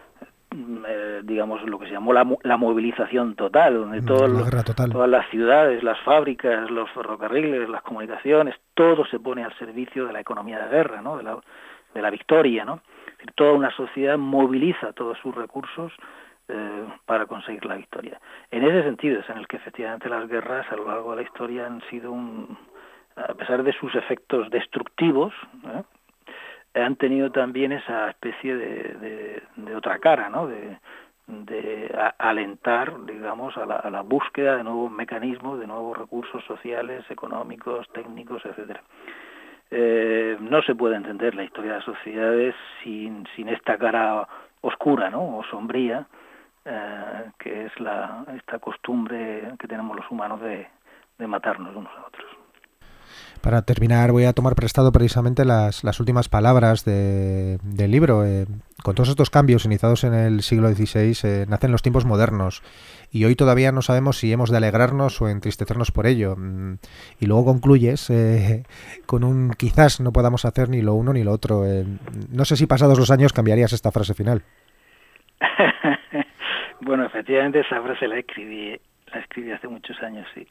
Eh, digamos lo que se llamó la, la movilización total, donde todo lo, total. todas las ciudades, las fábricas, los ferrocarriles, las comunicaciones, todo se pone al servicio de la economía de guerra, ¿no?, de la, de la victoria, ¿no? Es decir, toda una sociedad moviliza todos sus recursos eh, para conseguir la victoria. En ese sentido es en el que efectivamente las guerras a lo largo de la historia han sido un, a pesar de sus efectos destructivos, ¿eh? han tenido también esa especie de, de, de otra cara, ¿no? De, de a, alentar, digamos, a la, a la búsqueda de nuevos mecanismos, de nuevos recursos sociales, económicos, técnicos, etcétera. Eh, no se puede entender la historia de las sociedades sin, sin esta cara oscura, ¿no? O sombría, eh, que es la esta costumbre que tenemos los humanos de, de matarnos unos a otros. Para terminar, voy a tomar prestado precisamente las, las últimas palabras de, del libro. Eh, con todos estos cambios iniciados en el siglo dieciséis, eh, nacen los tiempos modernos y hoy todavía no sabemos si hemos de alegrarnos o entristecernos por ello. Y luego concluyes eh, con un quizás no podamos hacer ni lo uno ni lo otro. Eh, no sé si pasados los años cambiarías esta frase final. Bueno, efectivamente esa frase la escribí, la escribí hace muchos años, sí.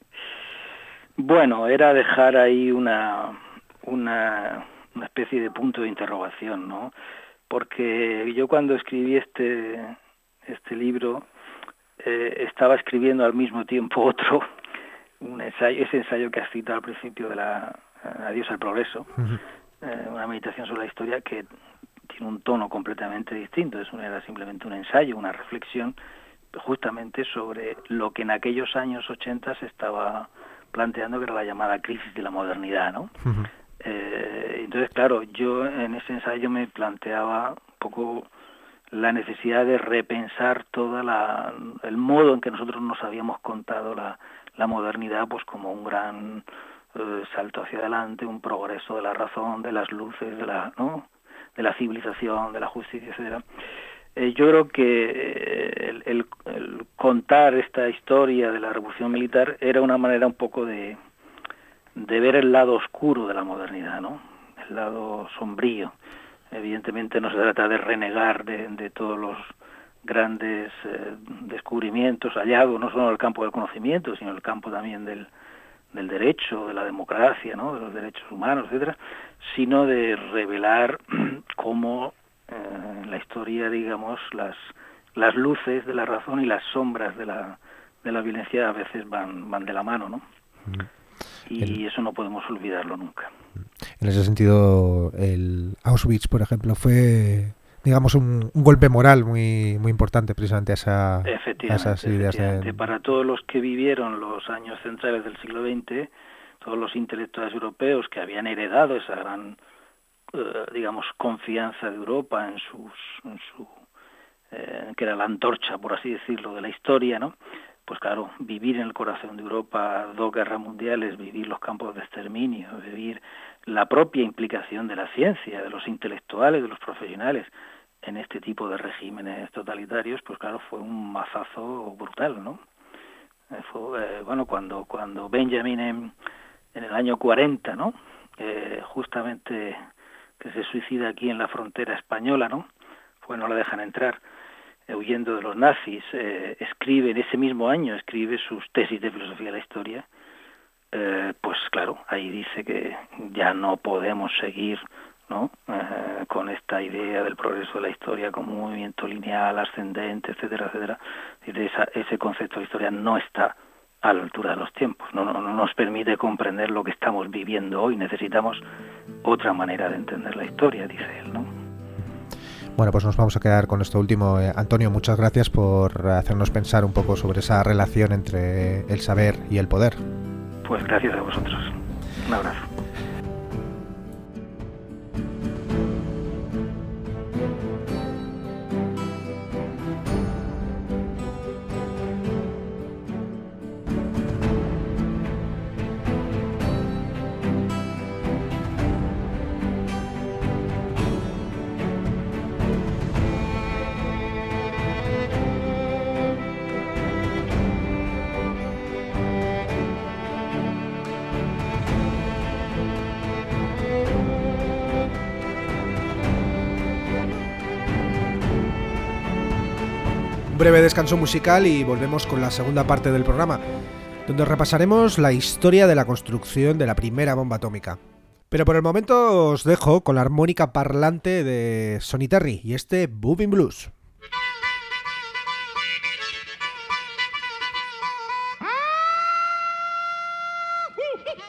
Bueno, era dejar ahí una, una, una especie de punto de interrogación, ¿no? Porque yo cuando escribí este, este libro eh, estaba escribiendo al mismo tiempo otro, un ensayo, ese ensayo que has citado al principio de la Adiós al progreso, uh-huh. eh, una meditación sobre la historia que tiene un tono completamente distinto, es un, era simplemente un ensayo, una reflexión justamente sobre lo que en aquellos años ochenta se estaba planteando, que era la llamada crisis de la modernidad, ¿no? Uh-huh. Eh, entonces, claro, yo en ese ensayo me planteaba un poco la necesidad de repensar toda la el modo en que nosotros nos habíamos contado la, la modernidad, pues como un gran eh, salto hacia adelante, un progreso de la razón, de las luces, de la, ¿no? de la civilización, de la justicia, etcétera. Eh, yo creo que el, el, el contar esta historia de la revolución militar era una manera un poco de, de ver el lado oscuro de la modernidad, ¿no? El lado sombrío. Evidentemente no se trata de renegar de, de todos los grandes eh, descubrimientos, hallazgos, no solo en el campo del conocimiento, sino en el campo también del, del derecho, de la democracia, ¿no? De los derechos humanos, etcétera, sino de revelar cómo eh, en la historia, digamos, las las luces de la razón y las sombras de la de la violencia a veces van van de la mano, ¿no? Y el... eso no podemos olvidarlo nunca. En ese sentido, el Auschwitz, por ejemplo, fue, digamos, un, un golpe moral muy muy importante precisamente a, esa, a esas ideas. De... Para todos los que vivieron los años centrales del siglo veinte, todos los intelectuales europeos que habían heredado esa gran, eh, digamos, confianza de Europa en, sus, en su, eh, que era la antorcha, por así decirlo, de la historia, ¿no? Pues claro, vivir en el corazón de Europa dos guerras mundiales, vivir los campos de exterminio, vivir la propia implicación de la ciencia, de los intelectuales, de los profesionales en este tipo de regímenes totalitarios, pues claro, fue un mazazo brutal, ¿no? Eh, fue, eh, bueno, cuando cuando Benjamin en, en el año cuarenta, ¿no? Eh, justamente que se suicida aquí en la frontera española, ¿no? Pues no la dejan entrar. Huyendo de los nazis, eh, escribe en ese mismo año, escribe sus tesis de filosofía de la historia, eh, pues claro, ahí dice que ya no podemos seguir, ¿no? Eh, con esta idea del progreso de la historia como un movimiento lineal, ascendente, etcétera, etcétera. Esa, ese concepto de historia no está a la altura de los tiempos, no, no, no nos permite comprender lo que estamos viviendo hoy, necesitamos otra manera de entender la historia, dice él, ¿no? Bueno, pues nos vamos a quedar con esto último. Eh, Antonio, muchas gracias por hacernos pensar un poco sobre esa relación entre el saber y el poder. Pues gracias a vosotros. Un abrazo. Breve descanso musical y volvemos con la segunda parte del programa, donde repasaremos la historia de la construcción de la primera bomba atómica. Pero por el momento os dejo con la armónica parlante de Sonny Terry y este Booming Blues.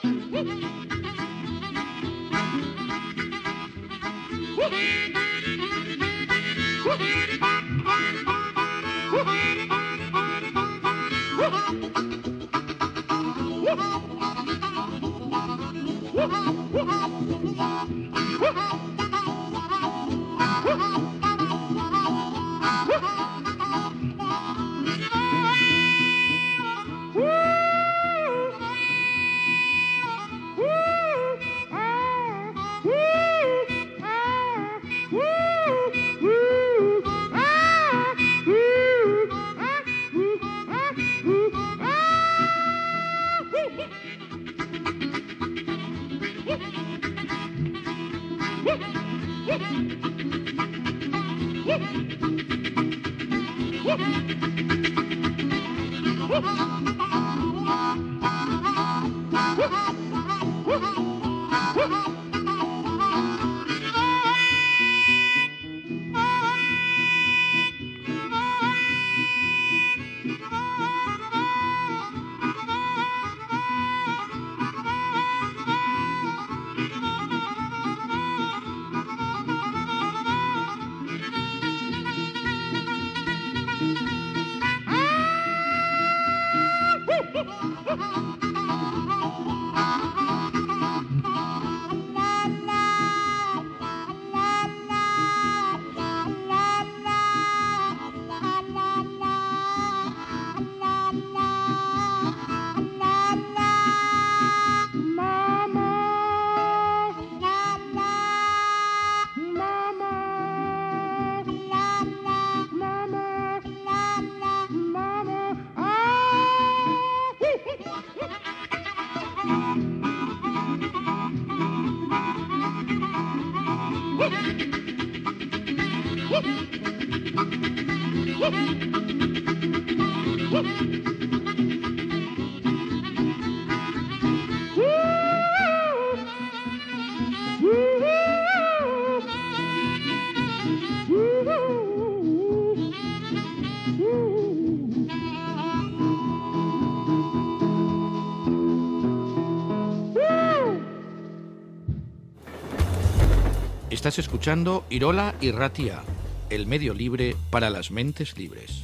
Estás escuchando Irola y Ratia, el medio libre para las mentes libres.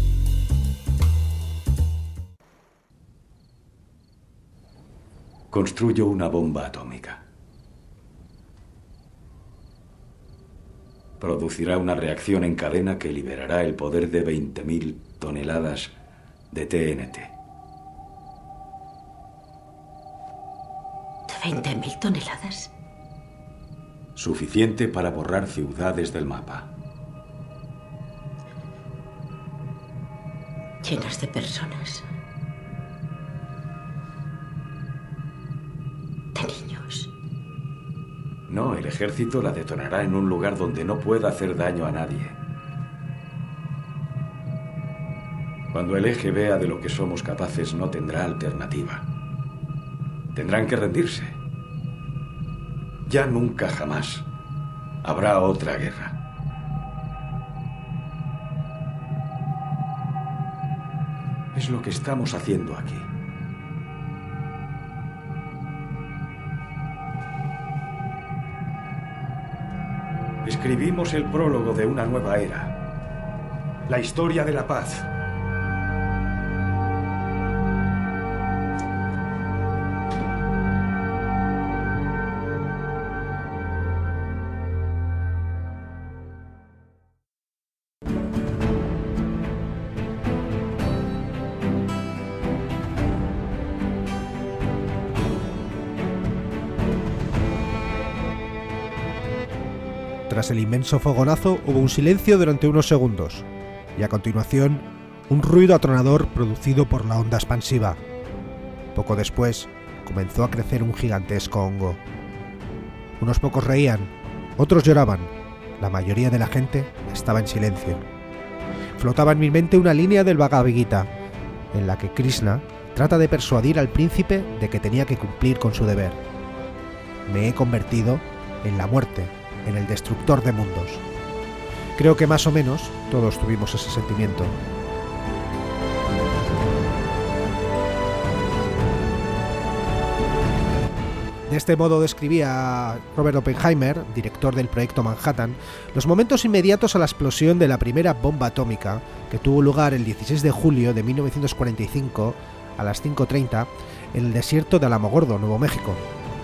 Construyo una bomba atómica. Producirá una reacción en cadena que liberará el poder de veinte mil toneladas de T N T. ¿De veinte mil toneladas? Suficiente para borrar ciudades del mapa. Llenas de personas. De niños. No, el ejército la detonará en un lugar donde no pueda hacer daño a nadie. Cuando el eje vea de lo que somos capaces, no tendrá alternativa. Tendrán que rendirse. Ya nunca jamás habrá otra guerra. Es lo que estamos haciendo aquí. Escribimos el prólogo de una nueva era. La historia de la paz. Tras el inmenso fogonazo hubo un silencio durante unos segundos, y a continuación un ruido atronador producido por la onda expansiva. Poco después comenzó a crecer un gigantesco hongo. Unos pocos reían, otros lloraban, la mayoría de la gente estaba en silencio. Flotaba en mi mente una línea del Bhagavad Gita, en la que Krishna trata de persuadir al príncipe de que tenía que cumplir con su deber. Me he convertido en la muerte, en el destructor de mundos. Creo que más o menos todos tuvimos ese sentimiento. De este modo describía Robert Oppenheimer, director del proyecto Manhattan, los momentos inmediatos a la explosión de la primera bomba atómica, que tuvo lugar el dieciséis de julio de mil novecientos cuarenta y cinco a las cinco treinta en el desierto de Alamogordo, Nuevo México.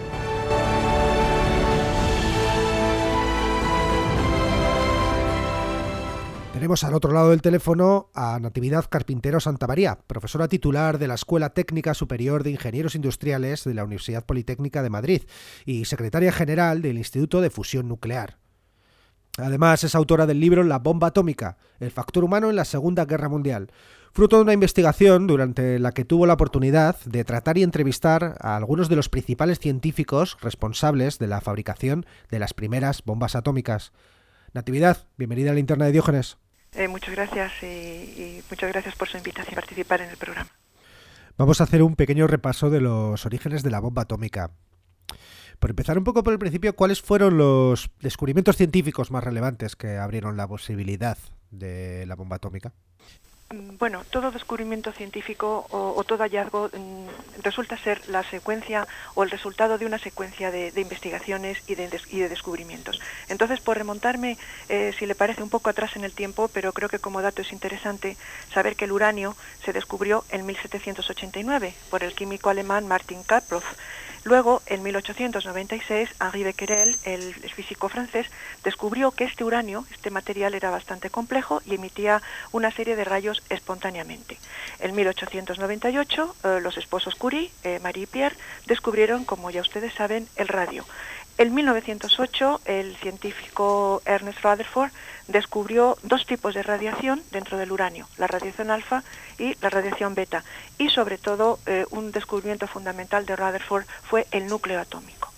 Tenemos al otro lado del teléfono a Natividad Carpintero Santamaría, profesora titular de la Escuela Técnica Superior de Ingenieros Industriales de la Universidad Politécnica de Madrid y secretaria general del Instituto de Fusión Nuclear. Además, es autora del libro La bomba atómica, el factor humano en la Segunda Guerra Mundial, fruto de una investigación durante la que tuvo la oportunidad de tratar y entrevistar a algunos de los principales científicos responsables de la fabricación de las primeras bombas atómicas. Natividad, bienvenida a la Linterna de Diógenes. Eh, muchas gracias y, y muchas gracias por su invitación a participar en el programa. Vamos a hacer un pequeño repaso de los orígenes de la bomba atómica. Por empezar un poco por el principio, ¿cuáles fueron los descubrimientos científicos más relevantes que abrieron la posibilidad de la bomba atómica? Bueno, todo descubrimiento científico o, o todo hallazgo mm, resulta ser la secuencia o el resultado de una secuencia de, de investigaciones y de, y de descubrimientos. Entonces, por remontarme, eh, si le parece, un poco atrás en el tiempo, pero creo que como dato es interesante saber que el uranio se descubrió en mil setecientos ochenta y nueve por el químico alemán Martin Klaproth. Luego, en mil ochocientos noventa y seis, Henri Becquerel, el físico francés, descubrió que este uranio, este material, era bastante complejo y emitía una serie de rayos espontáneamente. En mil ochocientos noventa y ocho, eh, los esposos Curie, eh, Marie y Pierre, descubrieron, como ya ustedes saben, el radio. En mil novecientos ocho, el científico Ernest Rutherford descubrió dos tipos de radiación dentro del uranio, la radiación alfa y la radiación beta. Y sobre todo, eh, un descubrimiento fundamental de Rutherford fue el núcleo atómico.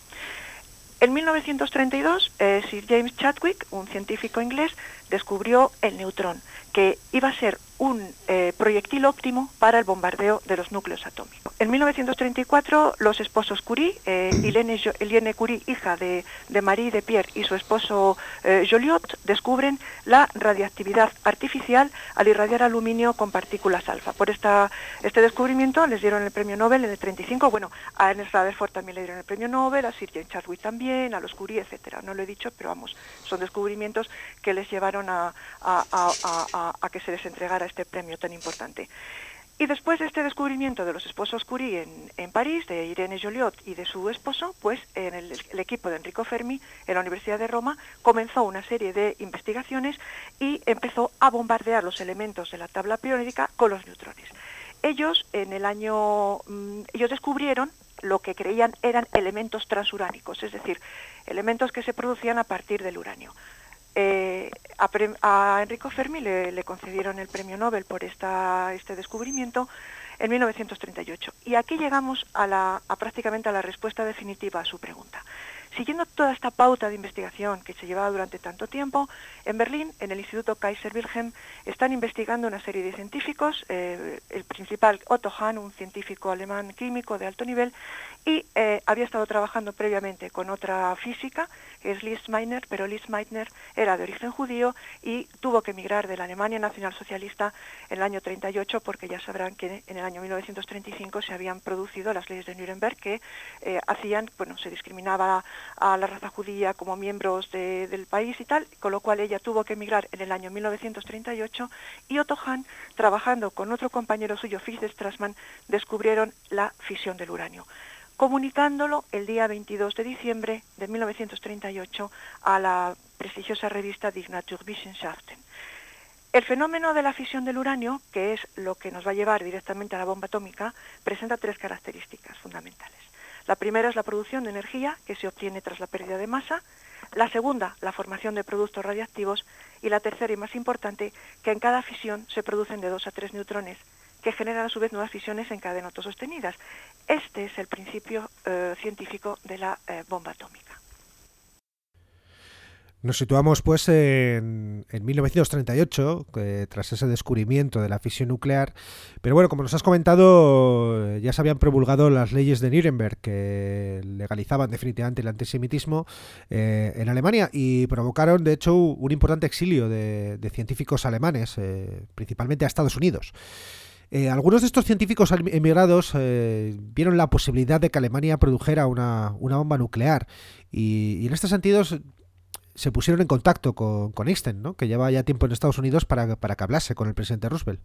En mil novecientos treinta y dos, eh, Sir James Chadwick, un científico inglés, descubrió el neutrón, que iba a ser un eh, proyectil óptimo para el bombardeo de los núcleos atómicos. En mil novecientos treinta y cuatro, los esposos Curie, eh, Helene, Helene Curie, hija de, de Marie de Pierre, y su esposo eh, Joliot, descubren la radiactividad artificial al irradiar aluminio con partículas alfa. Por esta, este descubrimiento les dieron el premio Nobel en el treinta y cinco. Bueno, a Ernest Rutherford también le dieron el premio Nobel, a Sir James Chadwick también, a los Curie, etcétera. No lo he dicho, pero vamos, son descubrimientos que les llevaron a, a, a, a, a que se les entregara este premio tan importante. Y después de este descubrimiento de los esposos Curie en, en París, de Irene Joliot y de su esposo, pues en el, el equipo de Enrico Fermi en la Universidad de Roma comenzó una serie de investigaciones y empezó a bombardear los elementos de la tabla periódica con los neutrones. Ellos en el año mmm, ellos descubrieron lo que creían eran elementos transuránicos, es decir, elementos que se producían a partir del uranio. Eh, a, pre, a Enrico Fermi le, le concedieron el premio Nobel por esta, este descubrimiento en mil novecientos treinta y ocho. Y aquí llegamos a, la, a prácticamente a la respuesta definitiva a su pregunta. Siguiendo toda esta pauta de investigación que se llevaba durante tanto tiempo, en Berlín, en el Instituto Kaiser Wilhelm, están investigando una serie de científicos, eh, el principal Otto Hahn, un científico alemán químico de alto nivel, y eh, había estado trabajando previamente con otra física, que es Lise Meitner, pero Lise Meitner era de origen judío y tuvo que emigrar de la Alemania nacionalsocialista en el año treinta y ocho, porque ya sabrán que en el año mil novecientos treinta y cinco se habían producido las leyes de Nuremberg que eh, hacían, bueno, se discriminaba a la raza judía como miembros de, del país y tal, con lo cual ella tuvo que emigrar en el año mil novecientos treinta y ocho y Otto Hahn, trabajando con otro compañero suyo, Fritz Strassmann, descubrieron la fisión del uranio, comunicándolo el día veintidós de diciembre de mil novecientos treinta y ocho a la prestigiosa revista Die Naturwissenschaften. El fenómeno de la fisión del uranio, que es lo que nos va a llevar directamente a la bomba atómica, presenta tres características fundamentales. La primera es la producción de energía, que se obtiene tras la pérdida de masa. La segunda, la formación de productos radiactivos. Y la tercera y más importante, que en cada fisión se producen de dos a tres neutrones, que generan a su vez nuevas fisiones en cadena autosostenidas. Este es el principio eh, científico de la eh, bomba atómica. Nos situamos pues en, en mil novecientos treinta y ocho, eh, tras ese descubrimiento de la fisión nuclear, pero bueno, como nos has comentado, ya se habían promulgado las leyes de Nuremberg que legalizaban definitivamente el antisemitismo eh, en Alemania y provocaron de hecho un importante exilio de, de científicos alemanes, eh, principalmente a Estados Unidos. Eh, algunos de estos científicos emigrados eh, vieron la posibilidad de que Alemania produjera una, una bomba nuclear y, y en este sentido se pusieron en contacto con, con Einstein, ¿no?, que lleva ya tiempo en Estados Unidos para, para que hablase con el presidente Roosevelt.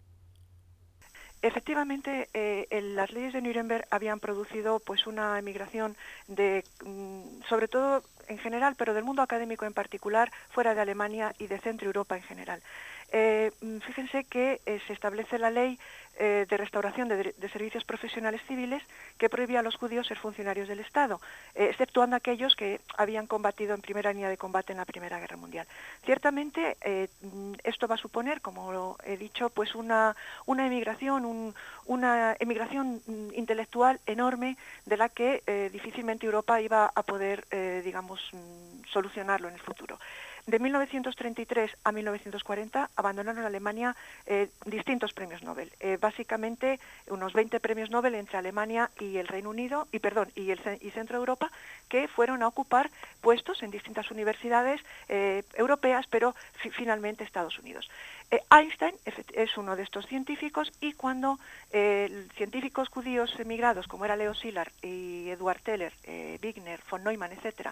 Efectivamente, eh, el, las leyes de Nuremberg habían producido pues una emigración de, sobre todo en general, pero del mundo académico en particular, fuera de Alemania y de Centro Europa en general. Eh, fíjense que eh, se establece la ley eh, de restauración de, de servicios profesionales civiles que prohibía a los judíos ser funcionarios del Estado, eh, exceptuando aquellos que habían combatido en primera línea de combate en la Primera Guerra Mundial. Ciertamente, eh, esto va a suponer, como he dicho, pues una, una emigración, un, una emigración intelectual enorme de la que eh, difícilmente Europa iba a poder, eh, digamos, solucionarlo en el futuro. De mil novecientos treinta y tres a mil novecientos cuarenta abandonaron Alemania eh, distintos premios Nobel, eh, básicamente unos veinte premios Nobel entre Alemania y el Reino Unido y perdón y el y Centro Europa, que fueron a ocupar puestos en distintas universidades eh, europeas, pero fi finalmente Estados Unidos. Eh, Einstein es uno de estos científicos y cuando eh, científicos judíos emigrados como era Leo Szilard y Eduard Teller, eh, Wigner, von Neumann, etcétera,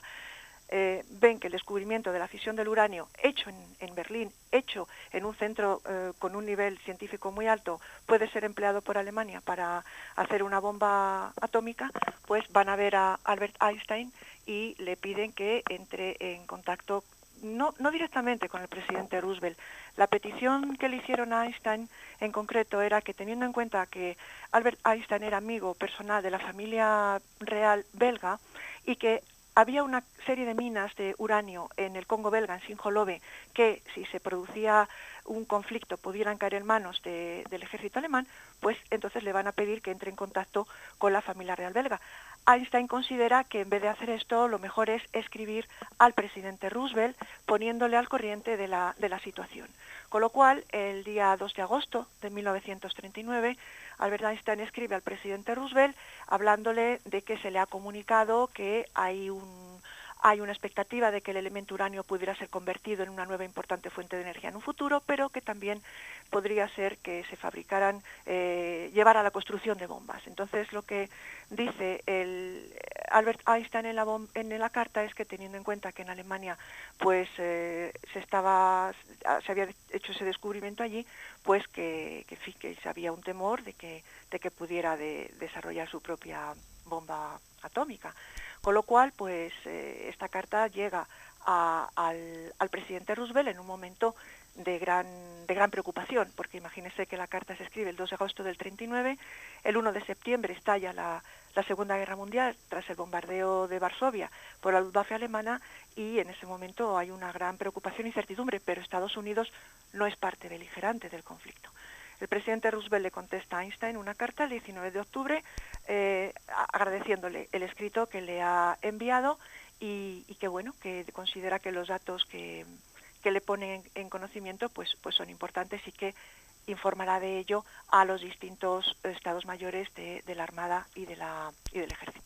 Eh, ven que el descubrimiento de la fisión del uranio hecho en, en Berlín, hecho en un centro eh, con un nivel científico muy alto, puede ser empleado por Alemania para hacer una bomba atómica, pues van a ver a Albert Einstein y le piden que entre en contacto, no, no directamente con el presidente Roosevelt. La petición que le hicieron a Einstein en concreto era que, teniendo en cuenta que Albert Einstein era amigo personal de la familia real belga y que había una serie de minas de uranio en el Congo belga, en Sint-Golobe, que si se producía un conflicto pudieran caer en manos de, del ejército alemán, pues entonces le van a pedir que entre en contacto con la familia real belga. Einstein considera que en vez de hacer esto, lo mejor es escribir al presidente Roosevelt poniéndole al corriente de la, de la situación. Con lo cual, el día dos de agosto de mil novecientos treinta y nueve, Albert Einstein escribe al presidente Roosevelt hablándole de que se le ha comunicado que hay un hay una expectativa de que el elemento uranio pudiera ser convertido en una nueva importante fuente de energía en un futuro, pero que también podría ser que se fabricaran, eh, llevar a la construcción de bombas. Entonces, lo que dice el Albert Einstein en la, en la carta es que, teniendo en cuenta que en Alemania pues eh, se estaba se había hecho ese descubrimiento allí, pues que, que, que había un temor de que, de que pudiera de, desarrollar su propia bomba atómica. Con lo cual, pues eh, esta carta llega a, al, al presidente Roosevelt en un momento de gran, de gran preocupación, porque imagínense que la carta se escribe el dos de agosto del treinta y nueve, el uno de septiembre estalla la, la Segunda Guerra Mundial tras el bombardeo de Varsovia por la Luftwaffe alemana, y en ese momento hay una gran preocupación y incertidumbre, pero Estados Unidos no es parte beligerante del conflicto. El presidente Roosevelt le contesta a Einstein una carta el diecinueve de octubre eh, agradeciéndole el escrito que le ha enviado y, y que bueno, que considera que los datos que, que le ponen en conocimiento pues, pues son importantes y que informará de ello a los distintos estados mayores de, de la Armada y, de la, y del Ejército.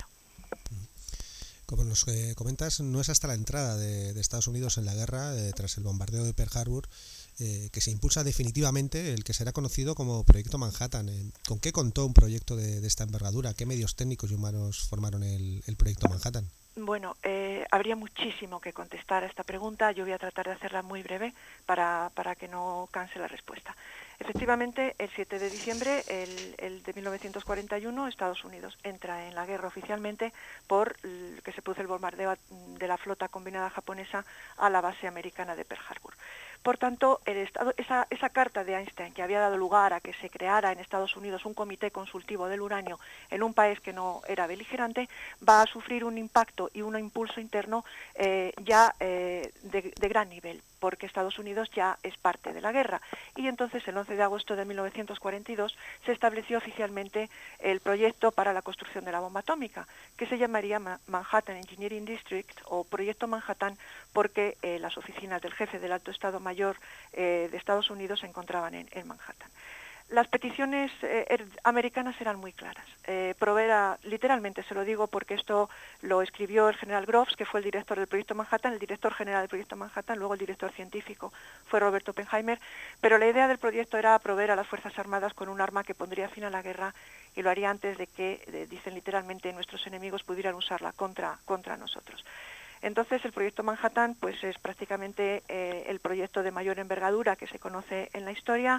Como nos eh, comentas, no es hasta la entrada de, de Estados Unidos en la guerra, eh, tras el bombardeo de Pearl Harbor, eh, que se impulsa definitivamente el que será conocido como Proyecto Manhattan. Eh, ¿Con qué contó un proyecto de, de esta envergadura? ¿Qué medios técnicos y humanos formaron el, el Proyecto Manhattan? Bueno, eh, habría muchísimo que contestar a esta pregunta. Yo voy a tratar de hacerla muy breve para, para que no canse la respuesta. Efectivamente, el siete de diciembre el, el de mil novecientos cuarenta y uno, Estados Unidos entra en la guerra oficialmente por el, que se produce el bombardeo de la flota combinada japonesa a la base americana de Pearl Harbor. Por tanto, el estado, esa, esa carta de Einstein, que había dado lugar a que se creara en Estados Unidos un comité consultivo del uranio en un país que no era beligerante, va a sufrir un impacto y un impulso interno eh, ya eh, de, de gran nivel, porque Estados Unidos ya es parte de la guerra. Y entonces, el once de agosto de mil novecientos cuarenta y dos, se estableció oficialmente el proyecto para la construcción de la bomba atómica, que se llamaría Manhattan Engineering District o Proyecto Manhattan, porque eh, las oficinas del jefe del Alto Estado Mayor eh, de Estados Unidos se encontraban en, en Manhattan. Las peticiones eh, er, americanas eran muy claras. Eh, proveer a, literalmente se lo digo porque esto lo escribió el general Groves, que fue el director del proyecto Manhattan, el director general del proyecto Manhattan, luego el director científico fue Robert Oppenheimer, pero la idea del proyecto era proveer a las Fuerzas Armadas con un arma que pondría fin a la guerra y lo haría antes de que, eh, dicen literalmente, nuestros enemigos pudieran usarla contra, contra nosotros. Entonces el proyecto Manhattan pues es prácticamente eh, el proyecto de mayor envergadura que se conoce en la historia.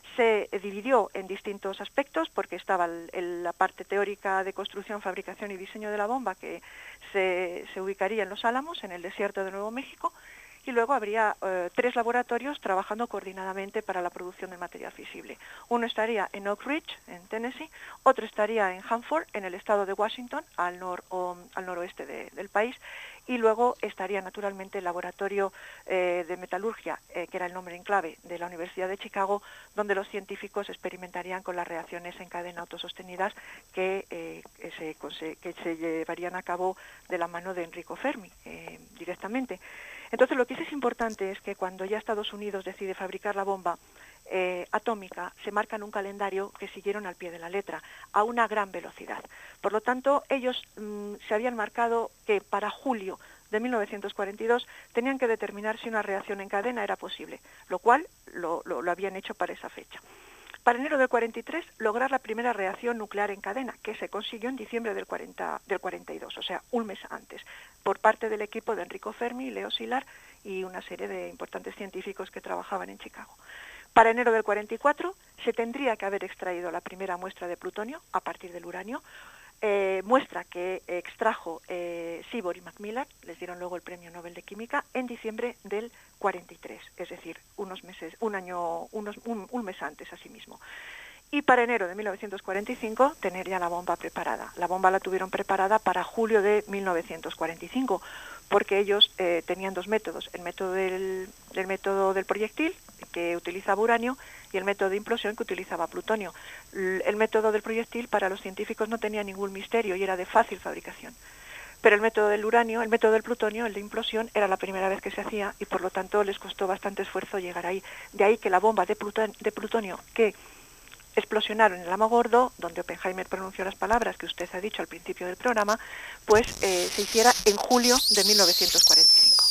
Se dividió en distintos aspectos porque estaba el, el, la parte teórica de construcción, fabricación y diseño de la bomba que se, se ubicaría en Los Álamos, en el desierto de Nuevo México, y luego habría eh, tres laboratorios trabajando coordinadamente para la producción de material fisible. Uno estaría en Oak Ridge, en Tennessee, otro estaría en Hanford, en el estado de Washington, al, nor, o, al noroeste de, del país, y luego estaría naturalmente el laboratorio eh, de metalurgia, eh, que era el nombre en clave de la Universidad de Chicago, donde los científicos experimentarían con las reacciones en cadena autosostenidas que, eh, que, se, que se llevarían a cabo de la mano de Enrico Fermi eh, directamente. Entonces lo que es importante es que cuando ya Estados Unidos decide fabricar la bomba eh, atómica, se marca en un calendario que siguieron al pie de la letra, a una gran velocidad. Por lo tanto, ellos mmm, se habían marcado que para julio de mil novecientos cuarenta y dos tenían que determinar si una reacción en cadena era posible, lo cual lo, lo, lo habían hecho para esa fecha. Para enero del cuarenta y tres, lograr la primera reacción nuclear en cadena, que se consiguió en diciembre del, cuarenta, del cuarenta y dos, o sea, un mes antes, por parte del equipo de Enrico Fermi, Leo Szilard y una serie de importantes científicos que trabajaban en Chicago. Para enero del cuarenta y cuatro se tendría que haber extraído la primera muestra de plutonio a partir del uranio, eh, muestra que extrajo eh, Seaborg y Macmillan, les dieron luego el premio Nobel de Química, en diciembre del cuarenta y tres, es decir, unos meses, un año, unos, un, un mes antes asimismo. Y para enero de mil novecientos cuarenta y cinco tener ya la bomba preparada. La bomba la tuvieron preparada para julio de mil novecientos cuarenta y cinco, porque ellos eh, tenían dos métodos, el método del, el método del proyectil, que utilizaba uranio, y el método de implosión, que utilizaba plutonio. El método del proyectil para los científicos no tenía ningún misterio y era de fácil fabricación. Pero el método del uranio, el método del plutonio, el de implosión, era la primera vez que se hacía y por lo tanto les costó bastante esfuerzo llegar ahí. De ahí que la bomba de plutonio, de plutonio que explosionaron en el Alamogordo, donde Oppenheimer pronunció las palabras que usted ha dicho al principio del programa, pues eh, se hiciera en julio de mil novecientos cuarenta y cinco.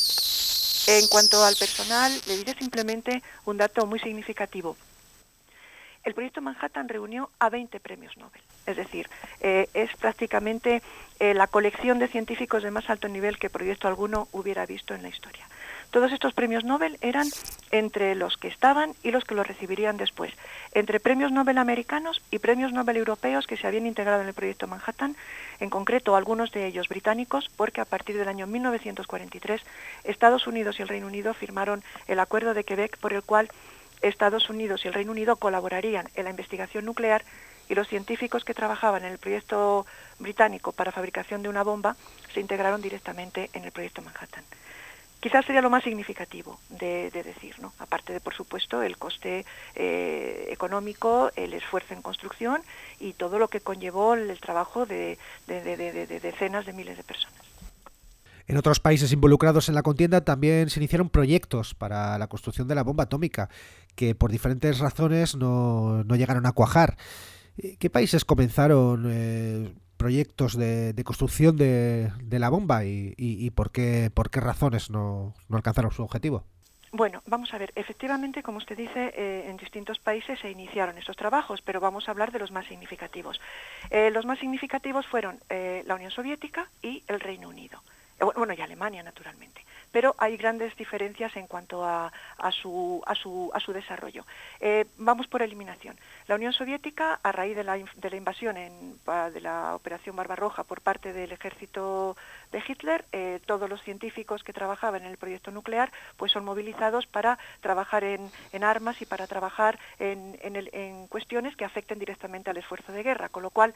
En cuanto al personal, le diré simplemente un dato muy significativo. El proyecto Manhattan reunió a veinte premios Nobel, es decir, eh, es prácticamente eh, la colección de científicos de más alto nivel que proyecto alguno hubiera visto en la historia. Todos estos premios Nobel eran entre los que estaban y los que los recibirían después, entre premios Nobel americanos y premios Nobel europeos que se habían integrado en el proyecto Manhattan, en concreto algunos de ellos británicos, porque a partir del año mil novecientos cuarenta y tres Estados Unidos y el Reino Unido firmaron el Acuerdo de Quebec, por el cual Estados Unidos y el Reino Unido colaborarían en la investigación nuclear y los científicos que trabajaban en el proyecto británico para fabricación de una bomba se integraron directamente en el proyecto Manhattan. Quizás sería lo más significativo de, de decir, ¿no? Aparte de, por supuesto, el coste eh, económico, el esfuerzo en construcción y todo lo que conllevó el, el trabajo de, de, de, de, de decenas de miles de personas. En otros países involucrados en la contienda también se iniciaron proyectos para la construcción de la bomba atómica, que por diferentes razones no, no llegaron a cuajar. ¿Qué países comenzaron eh, proyectos de, de construcción de, de la bomba y, y, y por qué, por qué razones no, no alcanzaron su objetivo? Bueno, vamos a ver, efectivamente, como usted dice, eh, en distintos países se iniciaron estos trabajos, pero vamos a hablar de los más significativos. Eh, los más significativos fueron eh, la Unión Soviética y el Reino Unido. Bueno, y Alemania, naturalmente. Pero hay grandes diferencias en cuanto a, a, su, a, su, a su desarrollo. Eh, vamos por eliminación. La Unión Soviética, a raíz de la, de la invasión en, de la Operación Barbarroja por parte del ejército de Hitler, eh, todos los científicos que trabajaban en el proyecto nuclear pues son movilizados para trabajar en, en armas y para trabajar en, en, el, en cuestiones que afecten directamente al esfuerzo de guerra, con lo cual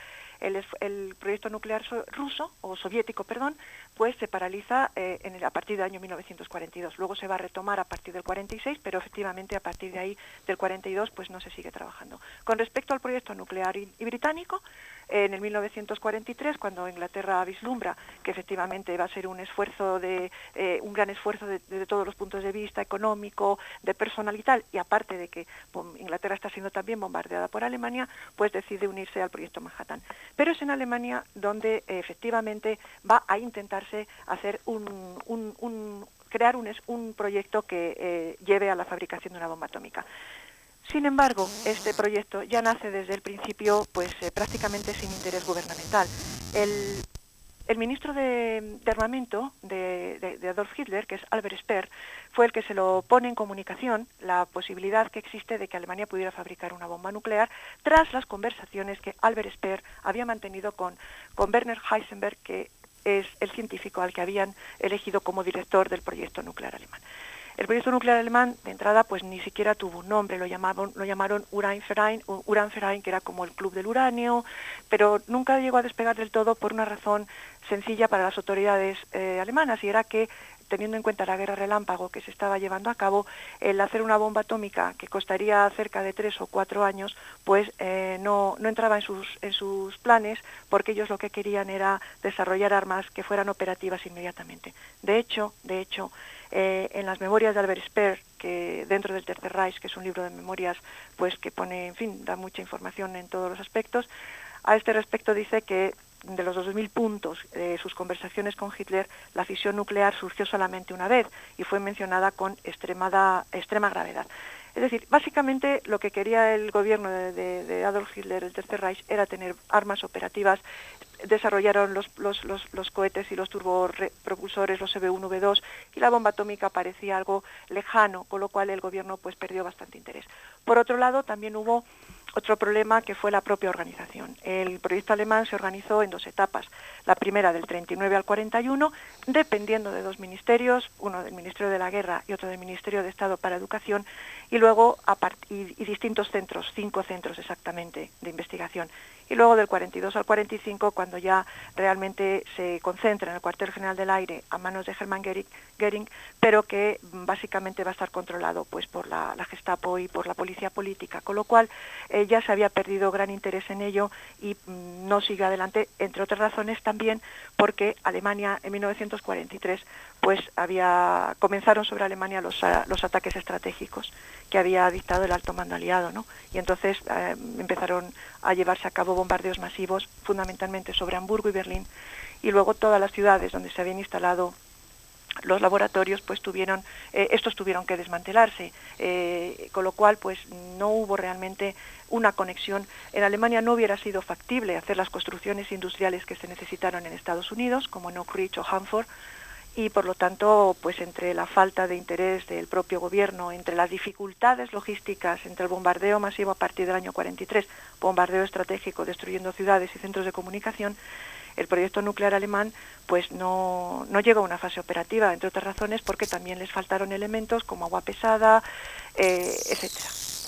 el, el proyecto nuclear so, ruso, o soviético, perdón, pues se paraliza eh, en el, a partir del año mil novecientos cuarenta y dos. Luego se va a retomar a partir del cuarenta y seis, pero efectivamente a partir de ahí, del cuarenta y dos, pues no se sigue trabajando. Con respecto al proyecto nuclear y, y británico, eh, en el mil novecientos cuarenta y tres, cuando Inglaterra vislumbra que efectivamente va a ser un esfuerzo de eh, un gran esfuerzo de, de todos los puntos de vista, económico, de personal y tal, y aparte de que bom, Inglaterra está siendo también bombardeada por Alemania, pues decide unirse al proyecto Manhattan. Pero es en Alemania donde eh, efectivamente va a intentarse hacer un, un, un crear un, un proyecto que eh, lleve a la fabricación de una bomba atómica. Sin embargo, este proyecto ya nace desde el principio pues eh, prácticamente sin interés gubernamental. El, el ministro de, de armamento de, de, de Adolf Hitler, que es Albert Speer, fue el que se lo pone en comunicación la posibilidad que existe de que Alemania pudiera fabricar una bomba nuclear tras las conversaciones que Albert Speer había mantenido con, con Werner Heisenberg, que es el científico al que habían elegido como director del proyecto nuclear alemán. El proyecto nuclear alemán, de entrada, pues ni siquiera tuvo un nombre, lo llamaron, lo llamaron Uranverein, Uranverein, que era como el club del uranio, pero nunca llegó a despegar del todo por una razón sencilla para las autoridades eh, alemanas, y era que, teniendo en cuenta la guerra relámpago que se estaba llevando a cabo, el hacer una bomba atómica que costaría cerca de tres o cuatro años, pues eh, no, no entraba en sus, en sus planes, porque ellos lo que querían era desarrollar armas que fueran operativas inmediatamente. De hecho, de hecho, eh, en las memorias de Albert Speer, que dentro del Tercer Reich, que es un libro de memorias, pues que pone, en fin, da mucha información en todos los aspectos, a este respecto dice que de los dos mil puntos de sus conversaciones con Hitler, la fisión nuclear surgió solamente una vez y fue mencionada con extremada, extrema gravedad. Es decir, básicamente lo que quería el gobierno de, de, de Adolf Hitler, el Tercer Reich, era tener armas operativas. Desarrollaron los, los, los, los cohetes y los turbopropulsores, los V uno, V dos, y la bomba atómica parecía algo lejano, con lo cual el gobierno pues perdió bastante interés. Por otro lado, también hubo otro problema, que fue la propia organización. El proyecto alemán se organizó en dos etapas. La primera del treinta y nueve al cuarenta y uno, dependiendo de dos ministerios, uno del Ministerio de la Guerra y otro del Ministerio de Estado para Educación, y luego a y, y distintos centros, cinco centros exactamente de investigación. Y luego del cuarenta y dos al cuarenta y cinco, cuando ya realmente se concentra en el cuartel general del aire a manos de Hermann Göring, pero que básicamente va a estar controlado pues por la, la Gestapo y por la policía política, con lo cual eh, ya se había perdido gran interés en ello y mm, no sigue adelante, entre otras razones también porque Alemania en mil novecientos cuarenta y tres pues había comenzaron sobre Alemania los, uh, los ataques estratégicos que había dictado el alto mando aliado, ¿no? Y entonces eh, empezaron a llevarse a cabo bombardeos masivos, fundamentalmente sobre Hamburgo y Berlín, y luego todas las ciudades donde se habían instalado los laboratorios, pues tuvieron, eh, estos tuvieron que desmantelarse, eh, con lo cual pues no hubo realmente una conexión. En Alemania no hubiera sido factible hacer las construcciones industriales que se necesitaron en Estados Unidos, como en Oak Ridge o Hanford, y por lo tanto, pues entre la falta de interés del propio gobierno, entre las dificultades logísticas, entre el bombardeo masivo a partir del año cuarenta y tres, bombardeo estratégico destruyendo ciudades y centros de comunicación, el proyecto nuclear alemán pues no, no llegó a una fase operativa, entre otras razones porque también les faltaron elementos como agua pesada, eh, etcétera.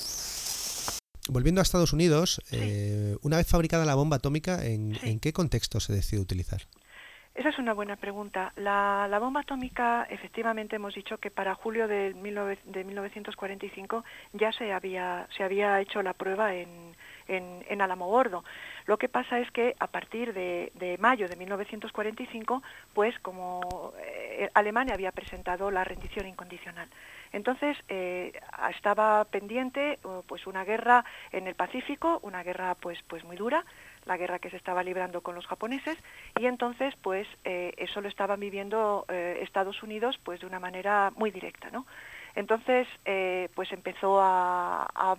Volviendo a Estados Unidos, Sí. eh, una vez fabricada la bomba atómica, ¿en, Sí. ¿en qué contexto se decide utilizar? Esa es una buena pregunta. La, la bomba atómica, efectivamente, hemos dicho que para julio de, mil novecientos cuarenta y cinco ya se había, se había hecho la prueba en, en, en Alamogordo. Lo que pasa es que a partir de, de mayo de mil novecientos cuarenta y cinco, pues como eh, Alemania había presentado la rendición incondicional. Entonces eh, estaba pendiente pues una guerra en el Pacífico, una guerra pues, pues muy dura, la guerra que se estaba librando con los japoneses, y entonces pues eh, eso lo estaban viviendo eh, Estados Unidos pues de una manera muy directa, ¿no? Entonces eh, pues empezó a, a,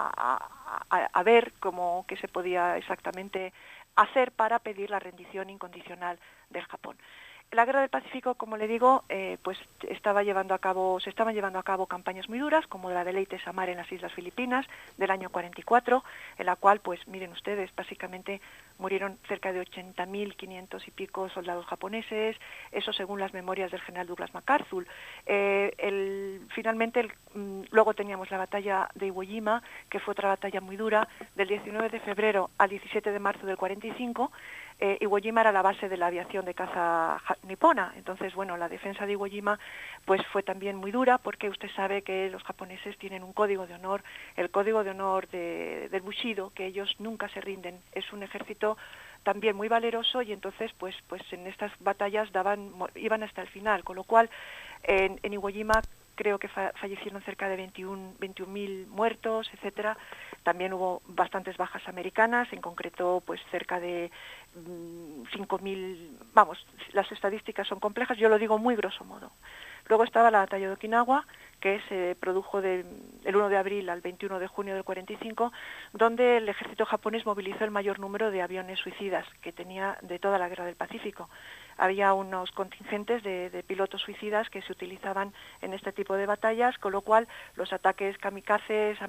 a, a, a ver cómo qué se podía exactamente hacer para pedir la rendición incondicional del Japón. la Guerra del Pacífico, como le digo, eh, pues estaba llevando a cabo, se estaban llevando a cabo campañas muy duras, como la de Leyte Samar en las Islas Filipinas del año cuarenta y cuatro, en la cual, pues miren ustedes, básicamente murieron cerca de ochenta mil quinientos y pico soldados japoneses, eso según las memorias del general Douglas MacArthur. Eh, el, finalmente, el, mm, luego teníamos la batalla de Iwo Jima, que fue otra batalla muy dura, del diecinueve de febrero al diecisiete de marzo del cuarenta y cinco. Eh, Iwo Jima era la base de la aviación de caza nipona, entonces, bueno, la defensa de Iwo Jima pues fue también muy dura, porque usted sabe que los japoneses tienen un código de honor, el código de honor de, del Bushido, que ellos nunca se rinden, es un ejército también muy valeroso, y entonces pues pues en estas batallas daban iban hasta el final, con lo cual en, en Iwo Jima creo que fa fallecieron cerca de veintiún mil muertos, etcétera. También hubo bastantes bajas americanas, en concreto pues cerca de mmm, cinco mil, vamos, las estadísticas son complejas, yo lo digo muy grosso modo. Luego estaba la batalla de Okinawa, que se produjo del uno de abril al veintiuno de junio del cuarenta y cinco, donde el ejército japonés movilizó el mayor número de aviones suicidas que tenía de toda la Guerra del Pacífico. Había unos contingentes de, de pilotos suicidas que se utilizaban en este tipo de batallas, con lo cual los ataques kamikazes a,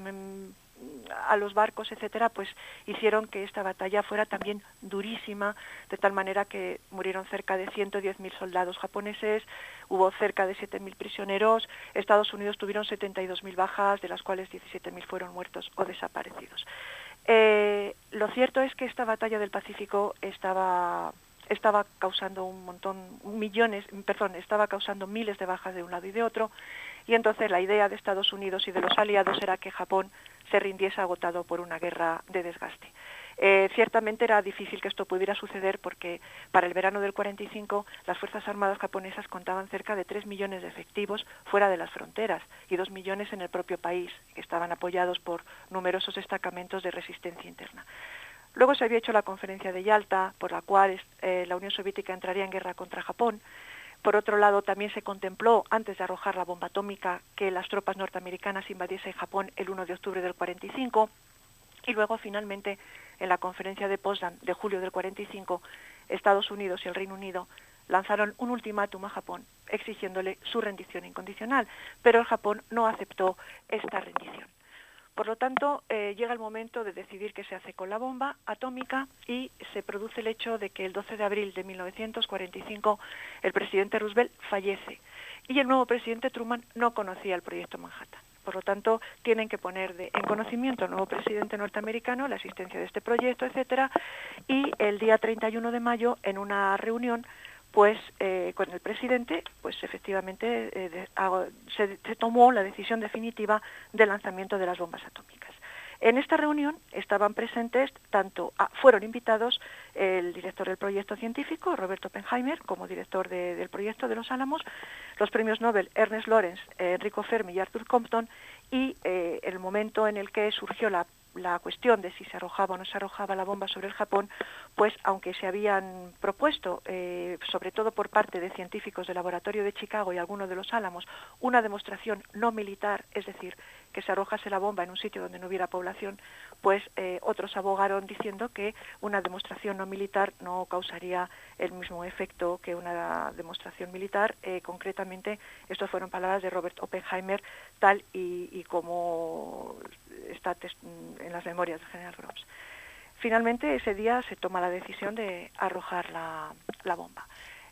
a los barcos, etcétera, pues hicieron que esta batalla fuera también durísima, de tal manera que murieron cerca de ciento diez mil soldados japoneses, hubo cerca de siete mil prisioneros, Estados Unidos tuvieron setenta y dos mil bajas, de las cuales diecisiete mil fueron muertos o desaparecidos. Eh, lo cierto es que esta batalla del Pacífico estaba... estaba causando un montón, millones, perdón, estaba causando miles de bajas de un lado y de otro, y entonces la idea de Estados Unidos y de los aliados era que Japón se rindiese agotado por una guerra de desgaste. Eh, ciertamente era difícil que esto pudiera suceder, porque para el verano del cuarenta y cinco las Fuerzas Armadas japonesas contaban cerca de tres millones de efectivos fuera de las fronteras y dos millones en el propio país, que estaban apoyados por numerosos destacamentos de resistencia interna. Luego se había hecho la conferencia de Yalta, por la cual eh, la Unión Soviética entraría en guerra contra Japón. Por otro lado, también se contempló, antes de arrojar la bomba atómica, que las tropas norteamericanas invadiesen Japón el uno de octubre del cuarenta y cinco. Y luego, finalmente, en la conferencia de Potsdam de julio del cuarenta y cinco, Estados Unidos y el Reino Unido lanzaron un ultimátum a Japón, exigiéndole su rendición incondicional, pero el Japón no aceptó esta rendición. Por lo tanto, eh, llega el momento de decidir qué se hace con la bomba atómica, y se produce el hecho de que el doce de abril de mil novecientos cuarenta y cinco el presidente Roosevelt fallece, y el nuevo presidente Truman no conocía el proyecto Manhattan. Por lo tanto, tienen que poner de, en conocimiento al nuevo presidente norteamericano la existencia de este proyecto, etcétera, y el día treinta y uno de mayo, en una reunión, pues eh, con el presidente, pues efectivamente eh, de, a, se, se tomó la decisión definitiva del lanzamiento de las bombas atómicas. En esta reunión estaban presentes, tanto a, fueron invitados el director del proyecto científico, Robert Oppenheimer, como director de, del proyecto de los Álamos, los premios Nobel Ernest Lawrence, eh, Enrico Fermi y Arthur Compton, y eh, el momento en el que surgió la la cuestión de si se arrojaba o no se arrojaba la bomba sobre el Japón, pues aunque se habían propuesto, eh, sobre todo por parte de científicos del laboratorio de Chicago y algunos de los Álamos, una demostración no militar, es decir, que se arrojase la bomba en un sitio donde no hubiera población, pues eh, otros abogaron diciendo que una demostración no militar no causaría el mismo efecto que una demostración militar. Eh, concretamente, estas fueron palabras de Robert Oppenheimer, tal y, y como está en las memorias del general Groves. Finalmente, ese día se toma la decisión de arrojar la, la bomba.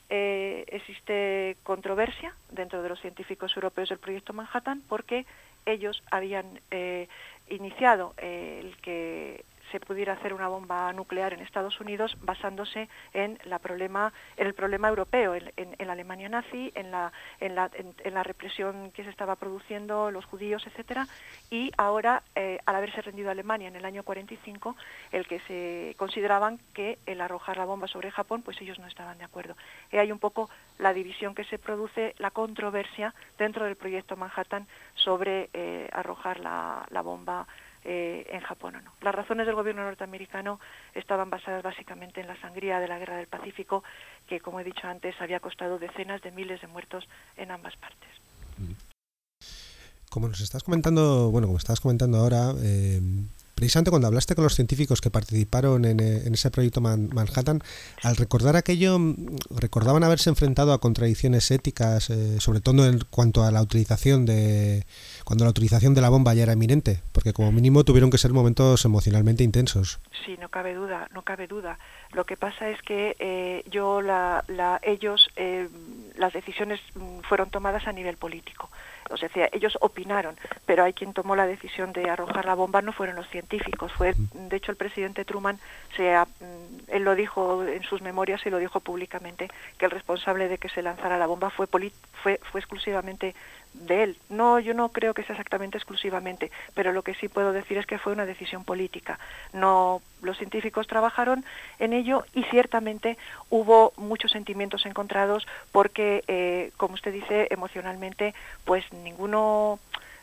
Eh, existe controversia dentro de los científicos europeos del proyecto Manhattan, porque ellos habían eh, iniciado eh, el que se pudiera hacer una bomba nuclear en Estados Unidos basándose en la problema en el problema europeo, en, en, en la Alemania nazi, en la en la en, en la represión que se estaba produciendo los judíos, etcétera, y ahora eh, al haberse rendido Alemania en el año cuarenta y cinco, el que se consideraban que el arrojar la bomba sobre Japón, pues ellos no estaban de acuerdo. Y hay un poco la división que se produce, la controversia dentro del proyecto Manhattan sobre eh, arrojar la, la bomba Eh, en Japón o no. Las razones del gobierno norteamericano estaban basadas básicamente en la sangría de la Guerra del Pacífico, que, como he dicho antes, había costado decenas de miles de muertos en ambas partes. Como nos estás comentando, bueno, como estás comentando ahora, eh, precisamente cuando hablaste con los científicos que participaron en, en ese proyecto Man- Manhattan, al recordar aquello, recordaban haberse enfrentado a contradicciones éticas, eh, sobre todo en cuanto a la utilización de cuando la utilización de la bomba ya era inminente, porque como mínimo tuvieron que ser momentos emocionalmente intensos. Sí, no cabe duda, no cabe duda. Lo que pasa es que eh, yo, la, la, ellos, eh, las decisiones fueron tomadas a nivel político. O sea, ellos opinaron, pero hay quien tomó la decisión de arrojar la bomba, no fueron los científicos. Fue, de hecho, el presidente Truman, se ha, él lo dijo en sus memorias y lo dijo públicamente, que el responsable de que se lanzara la bomba fue, fue, fue exclusivamente de él. No, yo no creo que sea exactamente exclusivamente, pero lo que sí puedo decir es que fue una decisión política. No, los científicos trabajaron en ello y ciertamente hubo muchos sentimientos encontrados porque, eh, como usted dice, emocionalmente, pues ninguno,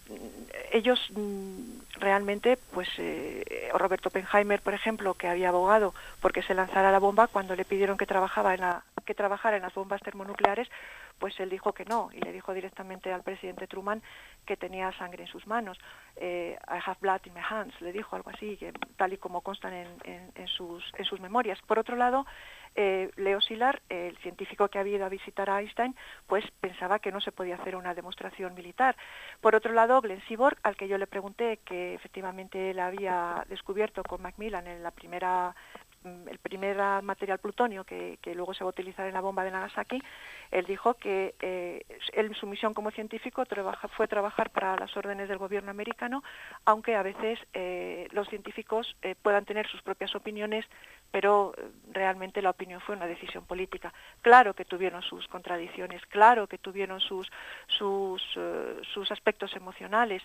ellos realmente, pues eh, Robert Oppenheimer, por ejemplo, que había abogado porque se lanzara la bomba, cuando le pidieron que trabajaba en la, que trabajara en las bombas termonucleares, pues él dijo que no, y le dijo directamente al presidente Truman que tenía sangre en sus manos. Eh, I have blood in my hands, le dijo algo así, que, tal y como constan en, en, en, sus, en sus memorias. Por otro lado, eh, Leo Szilard, el científico que había ido a visitar a Einstein, pues pensaba que no se podía hacer una demostración militar. Por otro lado, Glenn Seaborg, al que yo le pregunté que efectivamente él había descubierto con Macmillan en la primera el primer material plutonio que, que luego se va a utilizar en la bomba de Nagasaki, él dijo que eh, él, su misión como científico trabaja, fue trabajar para las órdenes del gobierno americano, aunque a veces eh, los científicos eh, puedan tener sus propias opiniones, pero eh, realmente la opinión fue una decisión política. Claro que tuvieron sus contradicciones, claro que tuvieron sus, sus, uh, sus aspectos emocionales,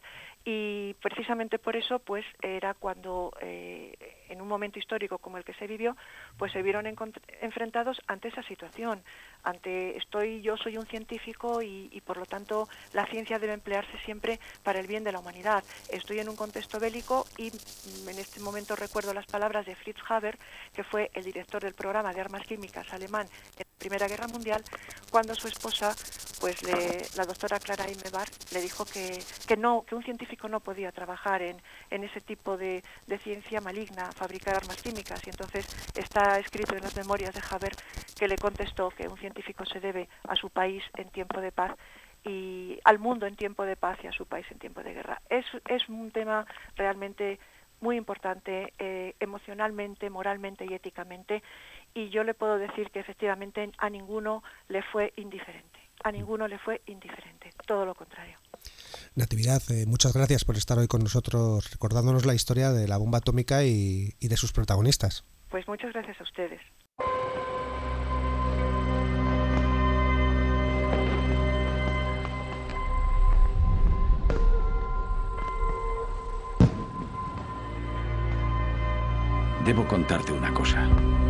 y precisamente por eso pues era cuando eh, en un momento histórico como el que se vivió, pues se vieron enfrentados ante esa situación, ante estoy yo soy un científico y, y por lo tanto la ciencia debe emplearse siempre para el bien de la humanidad. Estoy en un contexto bélico y en este momento recuerdo las palabras de Fritz Haber, que fue el director del programa de armas químicas alemán en la Primera Guerra Mundial, cuando su esposa, pues le, la doctora Clara Immerwahr, le dijo que, que no, que un científico no podía trabajar en, en ese tipo de, de ciencia maligna, fabricar armas químicas, y entonces está escrito en las memorias de Haber que le contestó que un científico se debe a su país en tiempo de paz y al mundo en tiempo de paz y a su país en tiempo de guerra. Es, es un tema realmente muy importante eh, emocionalmente, moralmente y éticamente, y yo le puedo decir que efectivamente a ninguno le fue indiferente, a ninguno le fue indiferente, todo lo contrario. Natividad, eh, muchas gracias por estar hoy con nosotros recordándonos la historia de la bomba atómica y, y de sus protagonistas. Pues muchas gracias a ustedes. Debo contarte una cosa.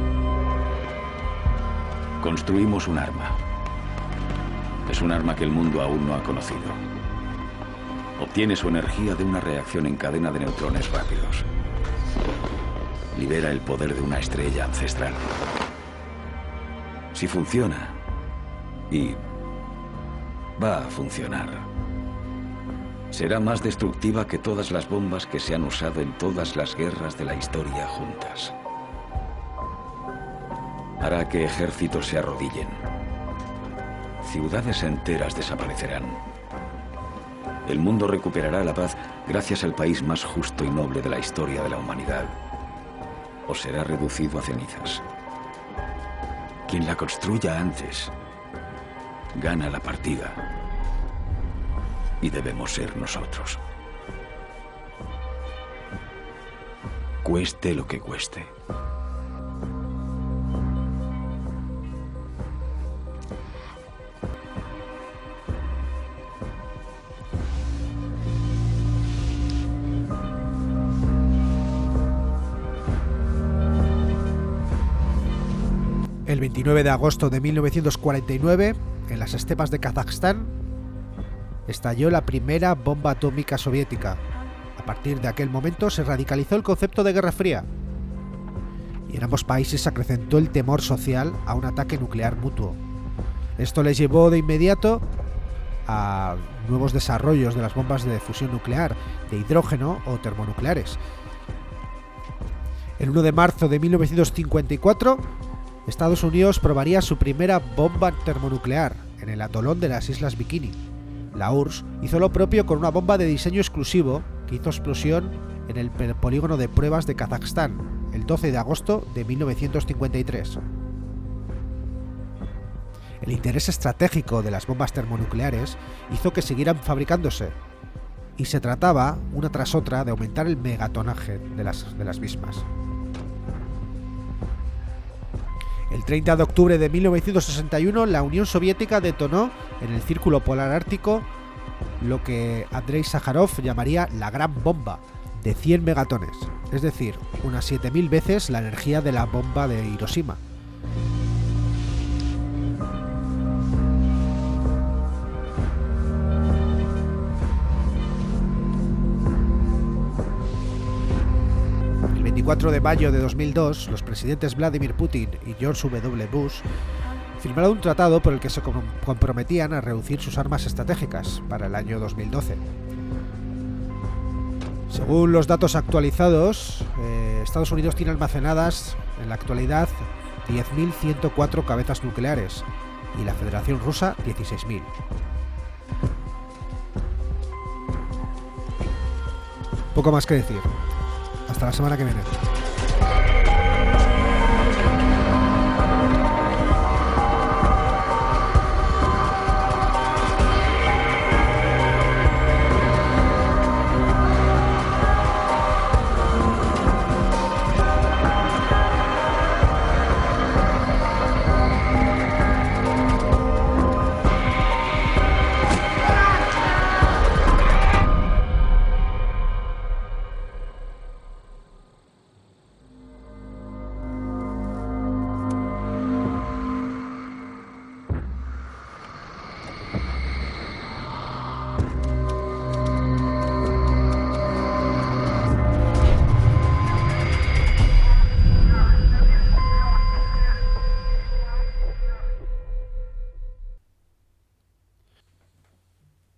Construimos un arma. Es un arma que el mundo aún no ha conocido. Obtiene su energía de una reacción en cadena de neutrones rápidos. Libera el poder de una estrella ancestral. Si funciona, y va a funcionar, será más destructiva que todas las bombas que se han usado en todas las guerras de la historia juntas. Hará que ejércitos se arrodillen. Ciudades enteras desaparecerán. El mundo recuperará la paz gracias al país más justo y noble de la historia de la humanidad. O será reducido a cenizas. Quien la construya antes gana la partida. Y debemos ser nosotros. Cueste lo que cueste. El veintinueve de agosto de mil novecientos cuarenta y nueve, en las estepas de Kazajstán, estalló la primera bomba atómica soviética. A partir de aquel momento se radicalizó el concepto de Guerra Fría y en ambos países se acrecentó el temor social a un ataque nuclear mutuo. Esto les llevó de inmediato a nuevos desarrollos de las bombas de fusión nuclear, de hidrógeno o termonucleares. El uno de marzo de mil novecientos cincuenta y cuatro, Estados Unidos probaría su primera bomba termonuclear en el atolón de las Islas Bikini. La U R S S hizo lo propio con una bomba de diseño exclusivo que hizo explosión en el polígono de pruebas de Kazajstán el doce de agosto de mil novecientos cincuenta y tres. El interés estratégico de las bombas termonucleares hizo que siguieran fabricándose, y se trataba, una tras otra, de aumentar el megatonaje de las, de las mismas. El treinta de octubre de mil novecientos sesenta y uno, la Unión Soviética detonó en el Círculo Polar Ártico lo que Andrei Sájarov llamaría la gran bomba, de cien megatones, es decir, unas siete mil veces la energía de la bomba de Hiroshima. El veinticuatro de mayo de dos mil dos, los presidentes Vladimir Putin y George W. Bush firmaron un tratado por el que se comprometían a reducir sus armas estratégicas para el año dos mil doce. Según los datos actualizados, eh, Estados Unidos tiene almacenadas en la actualidad diez mil ciento cuatro cabezas nucleares y la Federación Rusa dieciséis mil. Poco más que decir. Hasta la semana que viene.